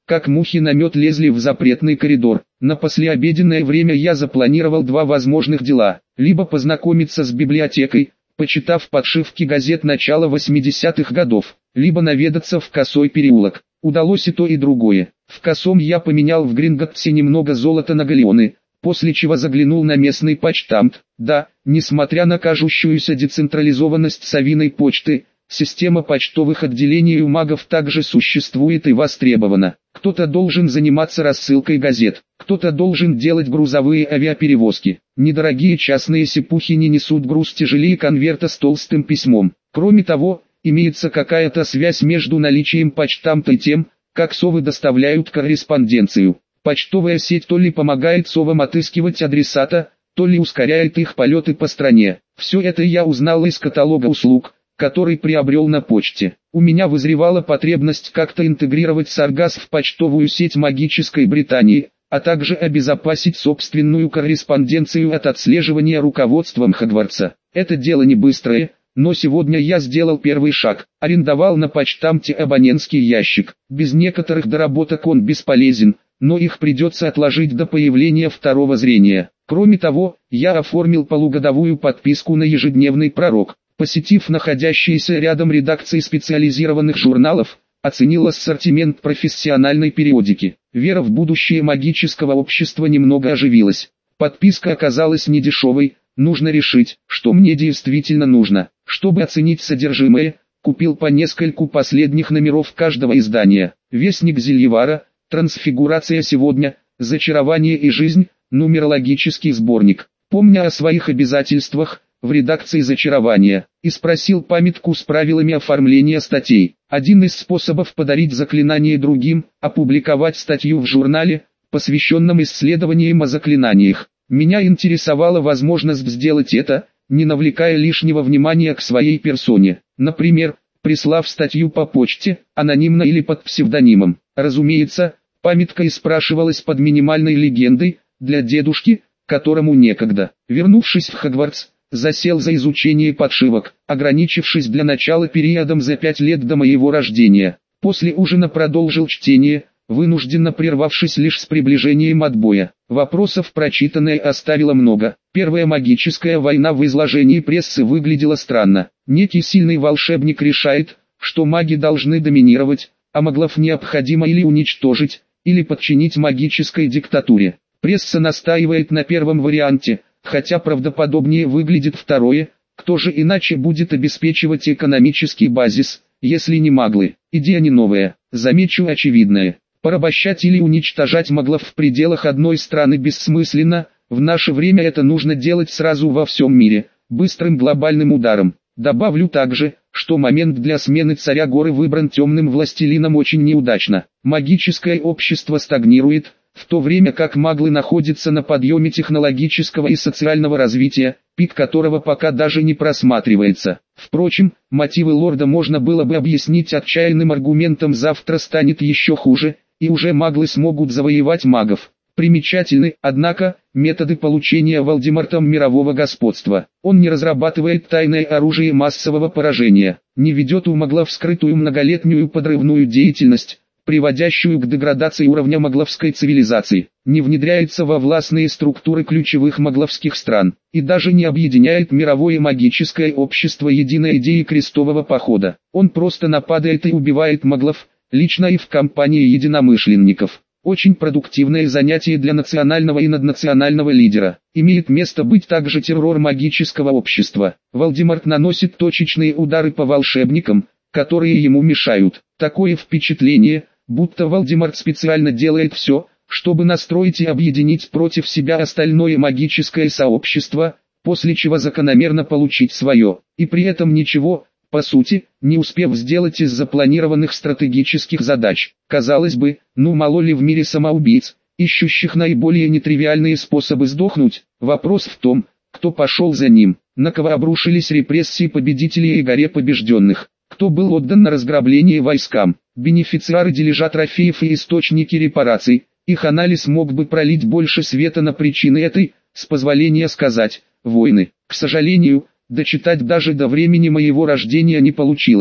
как мухи на мед лезли в запретный коридор. На послеобеденное время я запланировал два возможных дела: либо познакомиться с библиотекой, почитав подшивки газет начала восьмидесятых годов, либо наведаться в Косой переулок. Удалось и то, и другое. В Косом я поменял в Гринготтсе немного золота на галлеоны, после чего заглянул на местный почтамт. Да, несмотря на кажущуюся децентрализованность совиной почты, система почтовых отделений у магов также существует и востребована. Кто-то должен заниматься рассылкой газет, кто-то должен делать грузовые авиаперевозки. Недорогие частные сипухи не несут груз тяжелее конверта с толстым письмом. Кроме того, имеется какая-то связь между наличием почтамта и тем, как совы доставляют корреспонденцию. Почтовая сеть то ли помогает совам отыскивать адресата, то ли ускоряет их полеты по стране. Все это я узнал из каталога услуг, который приобрел на почте. У меня вызревала потребность как-то интегрировать Саргас в почтовую сеть магической Британии, а также обезопасить собственную корреспонденцию от отслеживания руководством Хогвартса. Это дело не быстрое, но сегодня я сделал первый шаг. Арендовал на почтамте абонентский ящик. Без некоторых доработок он бесполезен, но их придется отложить до появления второго зрения. Кроме того, я оформил полугодовую подписку на ежедневный пророк. Посетив находящиеся рядом редакции специализированных журналов, оценил ассортимент профессиональной периодики. Вера в будущее магического общества немного оживилась. Подписка оказалась недешевой, нужно решить, что мне действительно нужно. Чтобы оценить содержимое, купил по нескольку последних номеров каждого издания. Вестник Зельевара, Трансфигурация сегодня, Зачарование и жизнь, нумерологический сборник. Помня о своих обязательствах, в редакции Зачарования, и спросил памятку с правилами оформления статей. Один из способов подарить заклинание другим – опубликовать статью в журнале, посвященном исследованиям о заклинаниях. Меня интересовала возможность сделать это, не навлекая лишнего внимания к своей персоне. Например, прислав статью по почте, анонимно или под псевдонимом. Разумеется, памятка испрашивалась под минимальной легендой, для дедушки, которому некогда. Вернувшись в Хогвартс, засел за изучение подшивок, ограничившись для начала периодом за пять лет до моего рождения. После ужина продолжил чтение, вынужденно прервавшись лишь с приближением отбоя. Вопросов прочитанное оставило много. Первая магическая война в изложении прессы выглядела странно. Некий сильный волшебник решает, что маги должны доминировать, а маглов необходимо или уничтожить, или подчинить магической диктатуре. Пресса настаивает на первом варианте, хотя правдоподобнее выглядит второе. Кто же иначе будет обеспечивать экономический базис, если не маглы? Идея не новая, замечу очевидное. Порабощать или уничтожать маглов в пределах одной страны бессмысленно, в наше время это нужно делать сразу во всем мире, быстрым глобальным ударом. Добавлю также, что момент для смены царя горы выбран темным властелином очень неудачно. Магическое общество стагнирует, в то время как маглы находятся на подъеме технологического и социального развития, пик которого пока даже не просматривается. Впрочем, мотивы лорда можно было бы объяснить отчаянным аргументом «завтра станет еще хуже», и уже маглы смогут завоевать магов. Примечательны, однако, методы получения Волдемортом мирового господства. Он не разрабатывает тайное оружие массового поражения, не ведет у маглов скрытую многолетнюю подрывную деятельность, приводящую к деградации уровня магловской цивилизации, не внедряется во властные структуры ключевых магловских стран, и даже не объединяет мировое магическое общество единой идеей крестового похода. Он просто нападает и убивает маглов, лично и в компании единомышленников. Очень продуктивное занятие для национального и наднационального лидера. Имеет место быть также террор магического общества. Волдеморт наносит точечные удары по волшебникам, которые ему мешают. Такое впечатление, будто Волдеморт специально делает все, чтобы настроить и объединить против себя остальное магическое сообщество, после чего закономерно получить свое, и при этом ничего, по сути, не успев сделать из запланированных стратегических задач. Казалось бы, ну мало ли в мире самоубийц, ищущих наиболее нетривиальные способы сдохнуть. Вопрос в том, кто пошел за ним, на кого обрушились репрессии победителей и горе побежденных, кто был отдан на разграбление войскам. Бенефициары дележа трофеев и источники репараций. Их анализ мог бы пролить больше света на причины этой, с позволения сказать, войны. К сожалению, дочитать даже до времени моего рождения не получилось.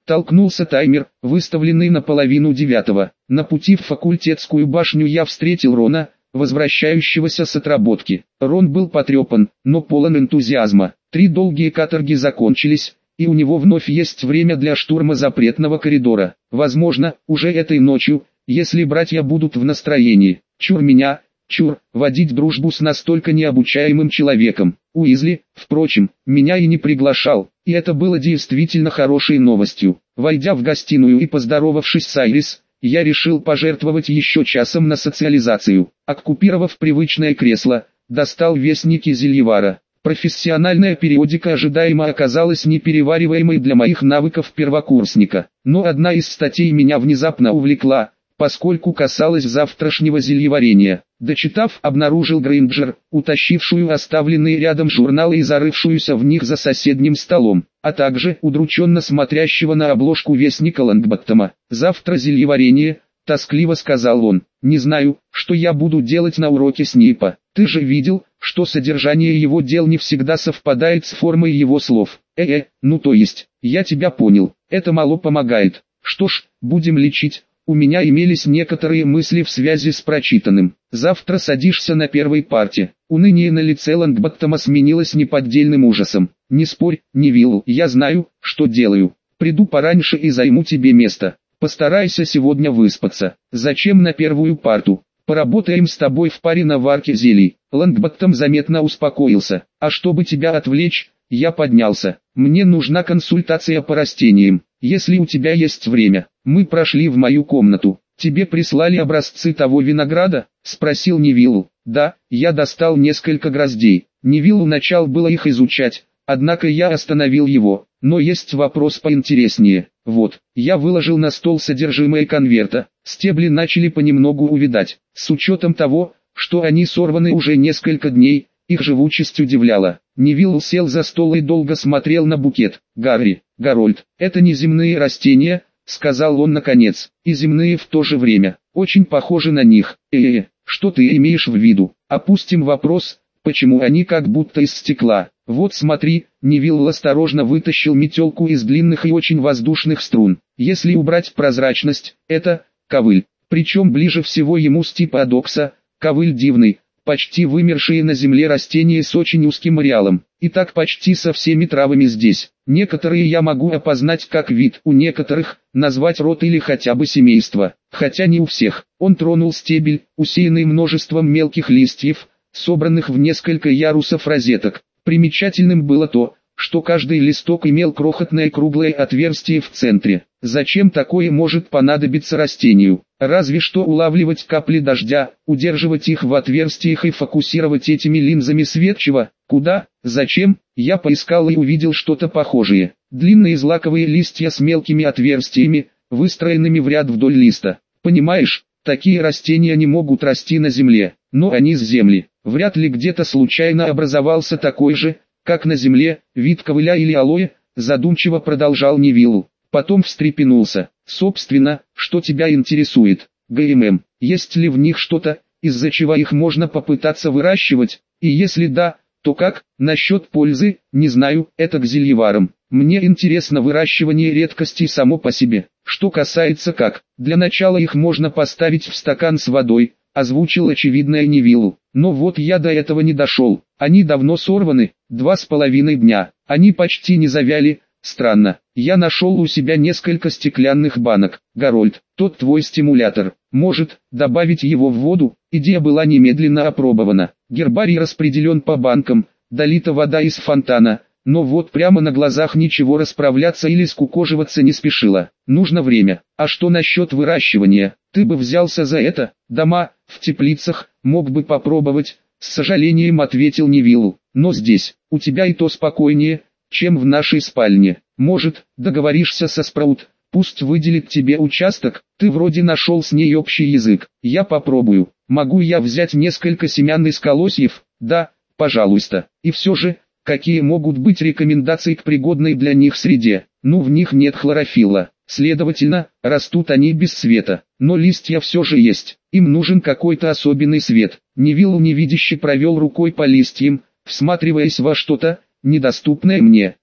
Толкнулся таймер, выставленный на половину девятого. На пути в факультетскую башню я встретил Рона, возвращающегося с отработки. Рон был потрепан, но полон энтузиазма. Три долгие каторги закончились, и у него вновь есть время для штурма запретного коридора. Возможно, уже этой ночью, если братья будут в настроении. Чур меня, чур, водить дружбу с настолько необучаемым человеком. Уизли, впрочем, меня и не приглашал, и это было действительно хорошей новостью. Войдя в гостиную и поздоровавшись с Айрис, я решил пожертвовать еще часом на социализацию. Оккупировав привычное кресло, достал вестники Зельевара. Профессиональная периодика ожидаемо оказалась неперевариваемой для моих навыков первокурсника. Но одна из статей меня внезапно увлекла, поскольку касалась завтрашнего зельеварения. Дочитав, обнаружил Грейнджер, утащившую оставленные рядом журналы и зарывшуюся в них за соседним столом, а также удрученно смотрящего на обложку вестника Лонгботтома. «Завтра зельеварение», — тоскливо сказал он. «Не знаю, что я буду делать на уроке Снейпа. Ты же видел, что содержание его дел не всегда совпадает с формой его слов. Э-э, ну то есть, я тебя понял, это мало помогает. Что ж, будем лечить». У меня имелись некоторые мысли в связи с прочитанным. Завтра садишься на первой парте. Уныние на лице Лонгботтома сменилось неподдельным ужасом. Не спорь, Невилл, я знаю, что делаю. Приду пораньше и займу тебе место. Постарайся сегодня выспаться. Зачем на первую парту? Поработаем с тобой в паре на варке зелий. Лонгботтом заметно успокоился. А чтобы тебя отвлечь, я поднялся. Мне нужна консультация по растениям. Если у тебя есть время. Мы прошли в мою комнату. Тебе прислали образцы того винограда? Спросил Невилл. Да, я достал несколько гроздей. Невиллу начал было их изучать, однако я остановил его. Но есть вопрос поинтереснее. Вот, я выложил на стол содержимое конверта. Стебли начали понемногу увядать. С учетом того, что они сорваны уже несколько дней, их живучесть удивляла. Невилл сел за стол и долго смотрел на букет. «Гарри, Гарольд, это не земные растения», — сказал он наконец, — «и земные в то же время, очень похожи на них. Э-э, что ты имеешь в виду? Опустим вопрос, почему они как будто из стекла. Вот смотри». Невилл осторожно вытащил метелку из длинных и очень воздушных струн. Если убрать прозрачность, это ковыль. Причем ближе всего ему стиподокса, ковыль дивный, почти вымершие на земле растения с очень узким ареалом. И так почти со всеми травами здесь. Некоторые я могу опознать как вид, у некоторых назвать род или хотя бы семейство, хотя не у всех. Он тронул стебель, усеянный множеством мелких листьев, собранных в несколько ярусов розеток. Примечательным было то, что каждый листок имел крохотное круглое отверстие в центре. Зачем такое может понадобиться растению? Разве что улавливать капли дождя, удерживать их в отверстиях и фокусировать этими линзами свет чего? Куда? Зачем? Я поискал и увидел что-то похожее. Длинные злаковые листья с мелкими отверстиями, выстроенными в ряд вдоль листа. Понимаешь, такие растения не могут расти на земле, но они с земли. Вряд ли где-то случайно образовался такой же, как на земле, вид ковыля или алоэ, задумчиво продолжал Невилл. Потом встрепенулся. Собственно, что тебя интересует? ГММ, есть ли в них что-то, из-за чего их можно попытаться выращивать? И если да, то как? Насчет пользы, не знаю, это к зельеварам. Мне интересно выращивание редкостей само по себе. Что касается как, для начала их можно поставить в стакан с водой, озвучил очевидное Невиллу. Но вот я до этого не дошел. Они давно сорваны, два с половиной дня. Они почти не завяли. Странно. Я нашел у себя несколько стеклянных банок. Гарольд, тот твой стимулятор. Может, добавить его в воду? Идея была немедленно опробована. Гербарий распределен по банкам, долита вода из фонтана. Но вот прямо на глазах ничего расправляться или скукоживаться не спешило. Нужно время. А что насчет выращивания? Ты бы взялся за это? Дома, в теплицах, мог бы попробовать. С сожалением ответил Невилл. Но здесь, у тебя и то спокойнее, чем в нашей спальне. Может, договоришься со Спраут, пусть выделит тебе участок, ты вроде нашел с ней общий язык. Я попробую. Могу я взять несколько семян из колосьев? Да, пожалуйста. И все же, какие могут быть рекомендации к пригодной для них среде? Ну, в них нет хлорофилла. Следовательно, растут они без света. Но листья все же есть. Им нужен какой-то особенный свет. Невилл невидяще провел рукой по листьям, всматриваясь во что-то, недоступное мне.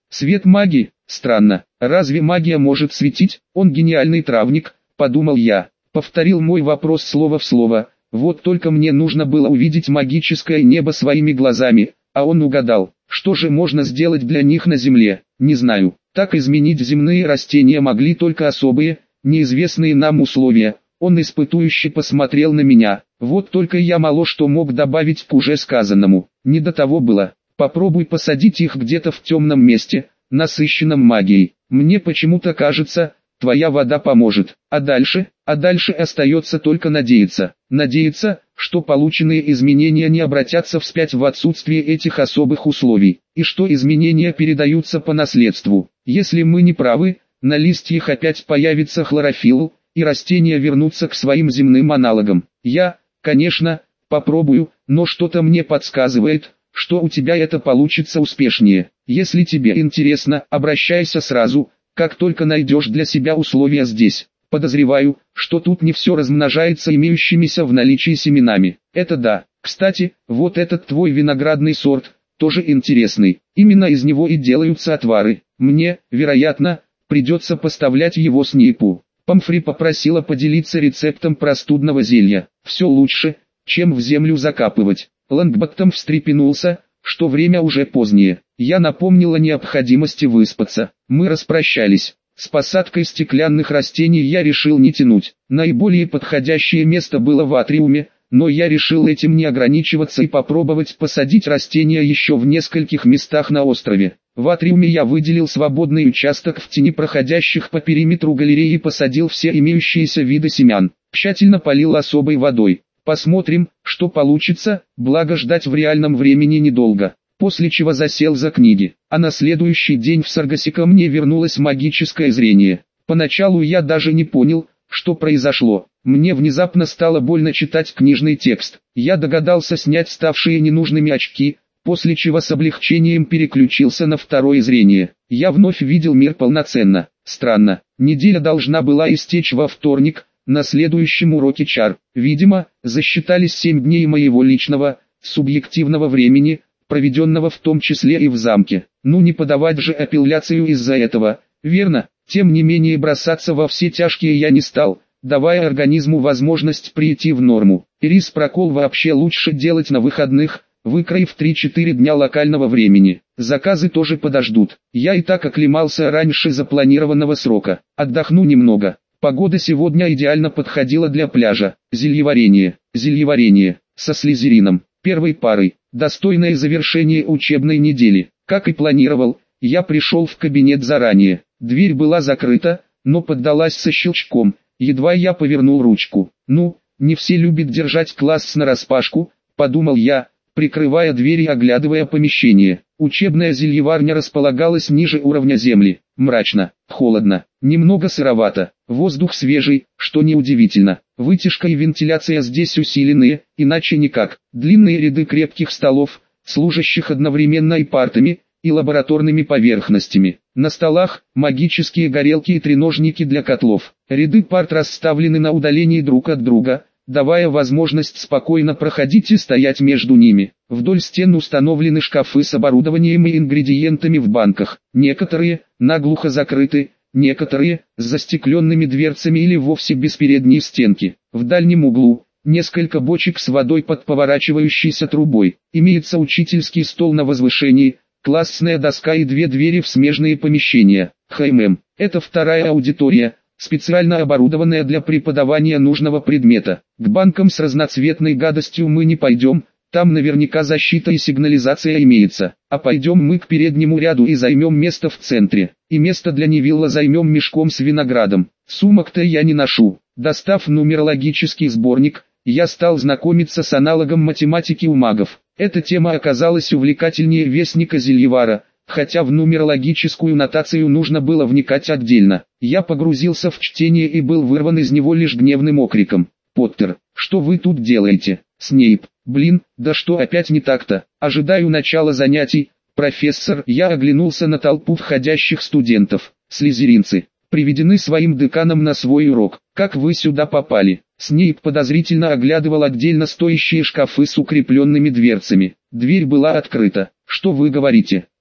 Свет магии? Странно. Разве магия может светить? Он гениальный травник, подумал я. Повторил мой вопрос слово в слово. Вот только мне нужно было увидеть магическое небо своими глазами, а он угадал. Что же можно сделать для них на земле? Не знаю. Так изменить земные растения могли только особые, неизвестные нам условия. Он испытующе посмотрел на меня. Вот только я мало что мог добавить к уже сказанному. Не до того было. Попробуй посадить их где-то в темном месте, насыщенном магией. Мне почему-то кажется, твоя вода поможет. А дальше? А дальше остается только надеяться. Надеяться, что полученные изменения не обратятся вспять в отсутствие этих особых условий, и что изменения передаются по наследству. Если мы не правы, на листьях опять появится хлорофилл, и растения вернутся к своим земным аналогам. Я, конечно, попробую, но что-то мне подсказывает, что у тебя это получится успешнее. Если тебе интересно, обращайся сразу, как только найдешь для себя условия здесь. Подозреваю, что тут не все размножается имеющимися в наличии семенами. Это да. Кстати, вот этот твой виноградный сорт, тоже интересный. Именно из него и делаются отвары. Мне, вероятно, придется поставлять его Снейпу. Помфри попросила поделиться рецептом простудного зелья. Все лучше, чем в землю закапывать. Лонгботтом встрепенулся, что время уже позднее. Я напомнил о необходимости выспаться. Мы распрощались. С посадкой стеклянных растений я решил не тянуть. Наиболее подходящее место было в атриуме, но я решил этим не ограничиваться и попробовать посадить растения еще в нескольких местах на острове. В атриуме я выделил свободный участок в тени проходящих по периметру галереи и посадил все имеющиеся виды семян. Тщательно полил особой водой. Посмотрим, что получится, благо ждать в реальном времени недолго. После чего засел за книги, а на следующий день в Саргасе ко мне вернулось магическое зрение. Поначалу я даже не понял, что произошло. Мне внезапно стало больно читать книжный текст. Я догадался снять ставшие ненужными очки, после чего с облегчением переключился на второе зрение. Я вновь видел мир полноценно. Странно, неделя должна была истечь во вторник, на следующем уроке чар. Видимо, засчитались семь дней моего личного, субъективного времени, проведенного в том числе и в замке. Ну не подавать же апелляцию из-за этого, верно? Тем не менее бросаться во все тяжкие я не стал, давая организму возможность прийти в норму. Рис-прокол вообще лучше делать на выходных, выкроив три-четыре дня локального времени. Заказы тоже подождут. Я и так оклемался раньше запланированного срока. Отдохну немного. Погода сегодня идеально подходила для пляжа. Зельеварение. Зельеварение. Со слизерином. Первой парой. Достойное завершение учебной недели. Как и планировал, я пришел в кабинет заранее. Дверь была закрыта, но поддалась со щелчком. Едва я повернул ручку. Ну, не все любят держать класс нараспашку, подумал я, прикрывая дверь и оглядывая помещение. Учебная зельеварня располагалась ниже уровня земли. Мрачно, холодно, немного сыровато. Воздух свежий, что неудивительно. Вытяжка и вентиляция здесь усиленные, иначе никак. Длинные ряды крепких столов, служащих одновременно и партами, и лабораторными поверхностями. На столах магические горелки и треножники для котлов. Ряды парт расставлены на удалении друг от друга, давая возможность спокойно проходить и стоять между ними. Вдоль стен установлены шкафы с оборудованием и ингредиентами в банках. Некоторые наглухо закрыты, некоторые с застекленными дверцами или вовсе без передней стенки. В дальнем углу несколько бочек с водой под поворачивающейся трубой. Имеется учительский стол на возвышении, классная доска и две двери в смежные помещения. ХММ. Это вторая аудитория, специально оборудованная для преподавания нужного предмета. К банкам с разноцветной гадостью мы не пойдем, там наверняка защита и сигнализация имеется. А пойдем мы к переднему ряду и займем место в центре. И место для Невилла займем мешком с виноградом. Сумок-то я не ношу. Достав нумерологический сборник, я стал знакомиться с аналогом математики у магов. Эта тема оказалась увлекательнее Вестника Зельевара, хотя в нумерологическую нотацию нужно было вникать отдельно. Я погрузился в чтение и был вырван из него лишь гневным окриком. «Поттер, что вы тут делаете?» «Снейп, блин, да что опять не так-то?» «Ожидаю начала занятий, профессор». Я оглянулся на толпу входящих студентов. Слизеринцы приведены своим деканом на свой урок. «Как вы сюда попали?» Снейп подозрительно оглядывал отдельно стоящие шкафы с укрепленными дверцами. Дверь была открыта. «Что вы говорите?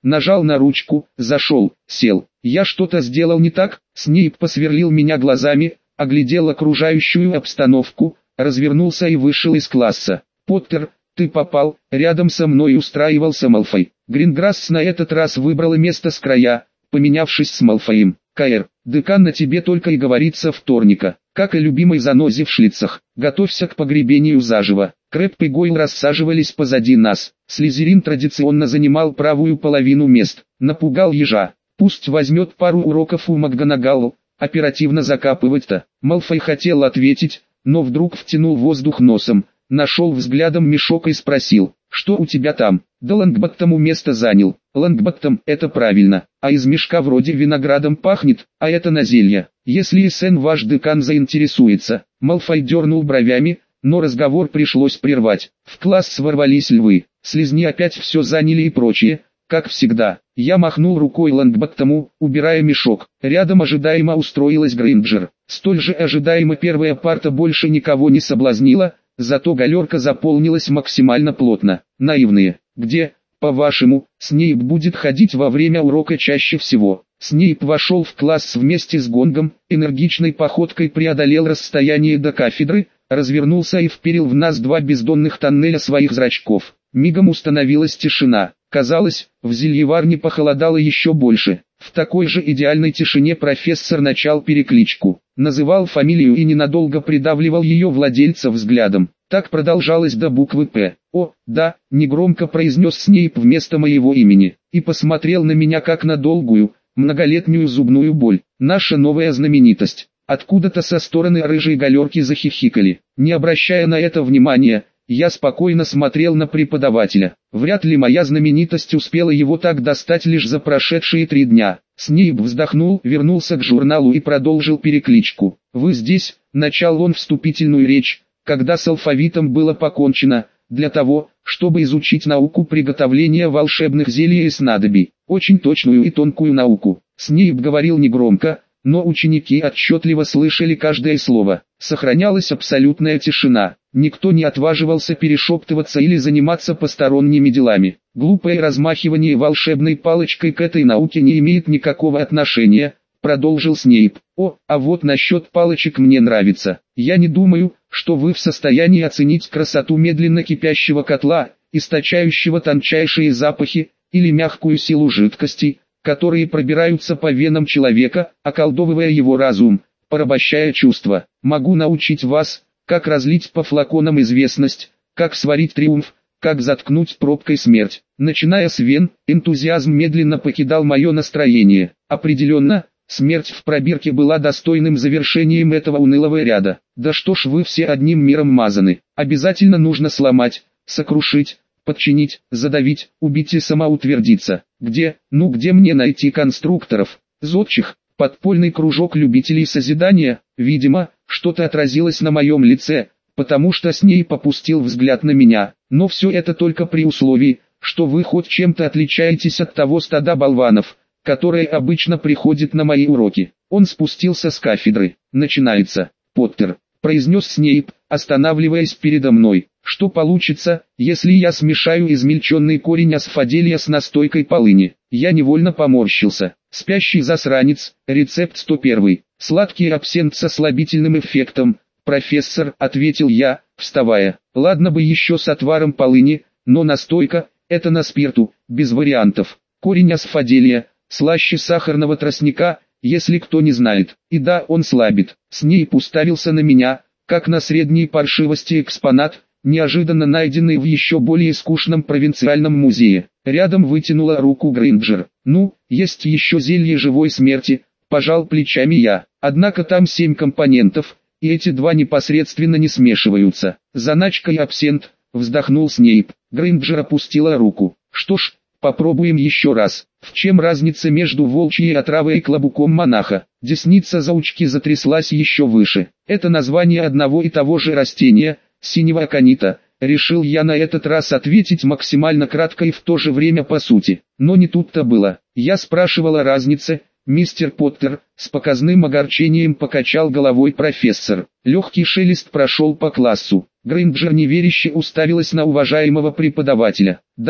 нажал на ручку, зашел, сел. Я что-то сделал не так? Снейп посверлил меня глазами, оглядел окружающую обстановку, развернулся и вышел из класса. «Поттер, ты попал, рядом со мной устраивался Малфой». Гринграсс на этот раз выбрала место с края, поменявшись с Малфоем. «Каэр, декан на тебе только и говорит со вторника, как и любимой занозе в шлицах. Готовься к погребению заживо». Крэбб и Гойл рассаживались позади нас. Слизерин традиционно занимал правую половину мест. Напугал ежа. Пусть возьмет пару уроков у МакГонагалл, оперативно закапывать-то. Малфой хотел ответить, но вдруг втянул воздух носом, нашел взглядом мешок и спросил: «Что у тебя там?» «Да Лонгботтому место занял». «Лонгботтом, это правильно, а из мешка вроде виноградом пахнет, а это на зелье. Если СН ваш декан заинтересуется». Малфой дернул бровями, но разговор пришлось прервать. В класс ворвались львы, слизни опять все заняли и прочее, как всегда. Я махнул рукой Лонгботтому, убирая мешок. Рядом ожидаемо устроилась Грейнджер. Столь же ожидаемо первая парта больше никого не соблазнила, зато галерка заполнилась максимально плотно. Наивные. Где, по-вашему, Снейп будет ходить во время урока чаще всего? Снейп вошел в класс вместе с Гонгом, энергичной походкой преодолел расстояние до кафедры, развернулся и вперил в нас два бездонных тоннеля своих зрачков. Мигом установилась тишина. Казалось, в зельеварне похолодало еще больше. В такой же идеальной тишине профессор начал перекличку. Называл фамилию и ненадолго придавливал ее владельца взглядом. Так продолжалось до буквы «П». «О, да», — негромко произнес Снейп вместо моего имени, и посмотрел на меня как на долгую, многолетнюю зубную боль. Наша новая знаменитость. Откуда-то со стороны рыжей галерки захихикали. Не обращая на это внимания, я спокойно смотрел на преподавателя. Вряд ли моя знаменитость успела его так достать лишь за прошедшие три дня. Снейп вздохнул, вернулся к журналу и продолжил перекличку. «Вы здесь», — начал он вступительную речь, когда с алфавитом было покончено, для того, чтобы изучить науку приготовления волшебных зелий и снадобий. Очень точную и тонкую науку. Снейп говорил негромко, но ученики отчетливо слышали каждое слово. Сохранялась абсолютная тишина. Никто не отваживался перешептываться или заниматься посторонними делами. Глупое размахивание волшебной палочкой к этой науке не имеет никакого отношения, продолжил Снейп. О, а вот насчет палочек мне нравится. Я не думаю, что вы в состоянии оценить красоту медленно кипящего котла, источающего тончайшие запахи, или мягкую силу жидкостей, которые пробираются по венам человека, околдовывая его разум, порабощая чувства. Могу научить вас, как разлить по флаконам известность, как сварить триумф, как заткнуть пробкой смерть. Начиная с вен, энтузиазм медленно покидал мое настроение. Определенно, смерть в пробирке была достойным завершением этого унылого ряда. Да что ж вы все одним миром мазаны. Обязательно нужно сломать, сокрушить, подчинить, задавить, убить и самоутвердиться. Где, ну где мне найти конструкторов, зодчих, подпольный кружок любителей созидания? Видимо, что-то отразилось на моем лице, потому что Снейп опустил взгляд на меня. Но все это только при условии, что вы хоть чем-то отличаетесь от того стада болванов, которое обычно приходит на мои уроки. Он спустился с кафедры. Начинается. «Поттер», — произнес Снейп, останавливаясь передо мной. «Что получится, если я смешаю измельченный корень асфаделия с настойкой полыни?» Я невольно поморщился. «Спящий засранец», рецепт сто один. «Сладкий абсент со слабительным эффектом», профессор, ответил я, вставая. «Ладно бы еще с отваром полыни, но настойка, это на спирту, без вариантов. Корень асфаделия, слаще сахарного тростника, если кто не знает. И да, он слабит». Снейп уставился на меня, как на средней паршивости экспонат, неожиданно найденный в еще более скучном провинциальном музее. Рядом вытянула руку Грейнджер. «Ну, есть еще зелье живой смерти», пожал плечами я. «Однако там семь компонентов, и эти два непосредственно не смешиваются. Заначка и абсент», вздохнул Снейп. Грейнджер опустила руку. «Что ж, попробуем еще раз. В чем разница между волчьей отравой и клобуком монаха?» Десница заучки затряслась еще выше. «Это название одного и того же растения, синего аконита», решил я на этот раз ответить максимально кратко и в то же время по сути. Но не тут-то было. Я спрашивал о разнице, мистер Поттер, с показным огорчением покачал головой профессор. Легкий шелест прошел по классу. Грейнджер неверяще уставилась на уважаемого преподавателя. «Да,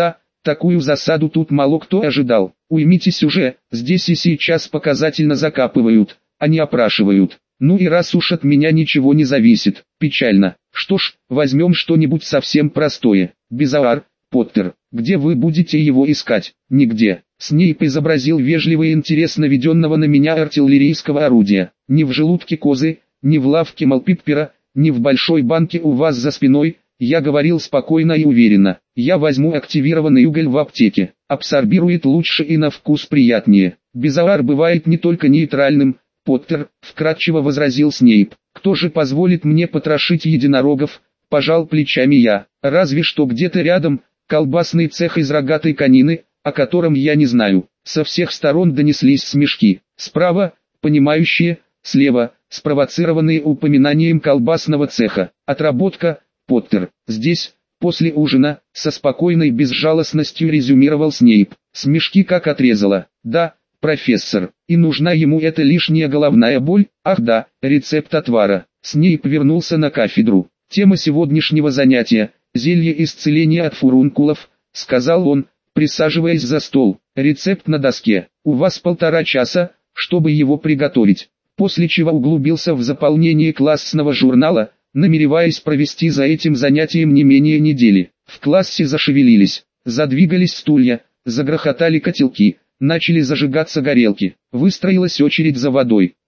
Такую засаду тут мало кто ожидал. Уймитесь уже, здесь и сейчас показательно закапывают, а не опрашивают. Ну и раз уж от меня ничего не зависит, печально. Что ж, возьмем что-нибудь совсем простое. Безоар, Поттер, где вы будете его искать? Нигде. Снейп изобразил вежливый интерес наведенного на меня артиллерийского орудия. Ни в желудке козы, ни в лавке Малпиппера, ни в большой банке у вас за спиной. Я говорил спокойно и уверенно. Я возьму активированный уголь в аптеке. Абсорбирует лучше и на вкус приятнее. Безоар бывает не только нейтральным. Поттер, вкратчиво возразил Снейп. Кто же позволит мне потрошить единорогов? Пожал плечами я. Разве что где-то рядом колбасный цех из рогатой конины, о котором я не знаю. Со всех сторон донеслись смешки. Справа, понимающие, слева, спровоцированные упоминанием колбасного цеха. Отработка, Поттер. Здесь, после ужина, со спокойной безжалостностью резюмировал Снейп. Смешки как отрезало. Да, профессор, и нужна ему эта лишняя головная боль? Ах да, рецепт отвара. Снейп вернулся на кафедру. Тема сегодняшнего занятия – зелье исцеления от фурункулов, сказал он, присаживаясь за стол. Рецепт на доске. У вас полтора часа, чтобы его приготовить. После чего углубился в заполнение классного журнала, намереваясь провести за этим занятием не менее недели. В классе зашевелились, задвигались стулья, загрохотали котелки, начали зажигаться горелки. Выстроилась очередь за водой.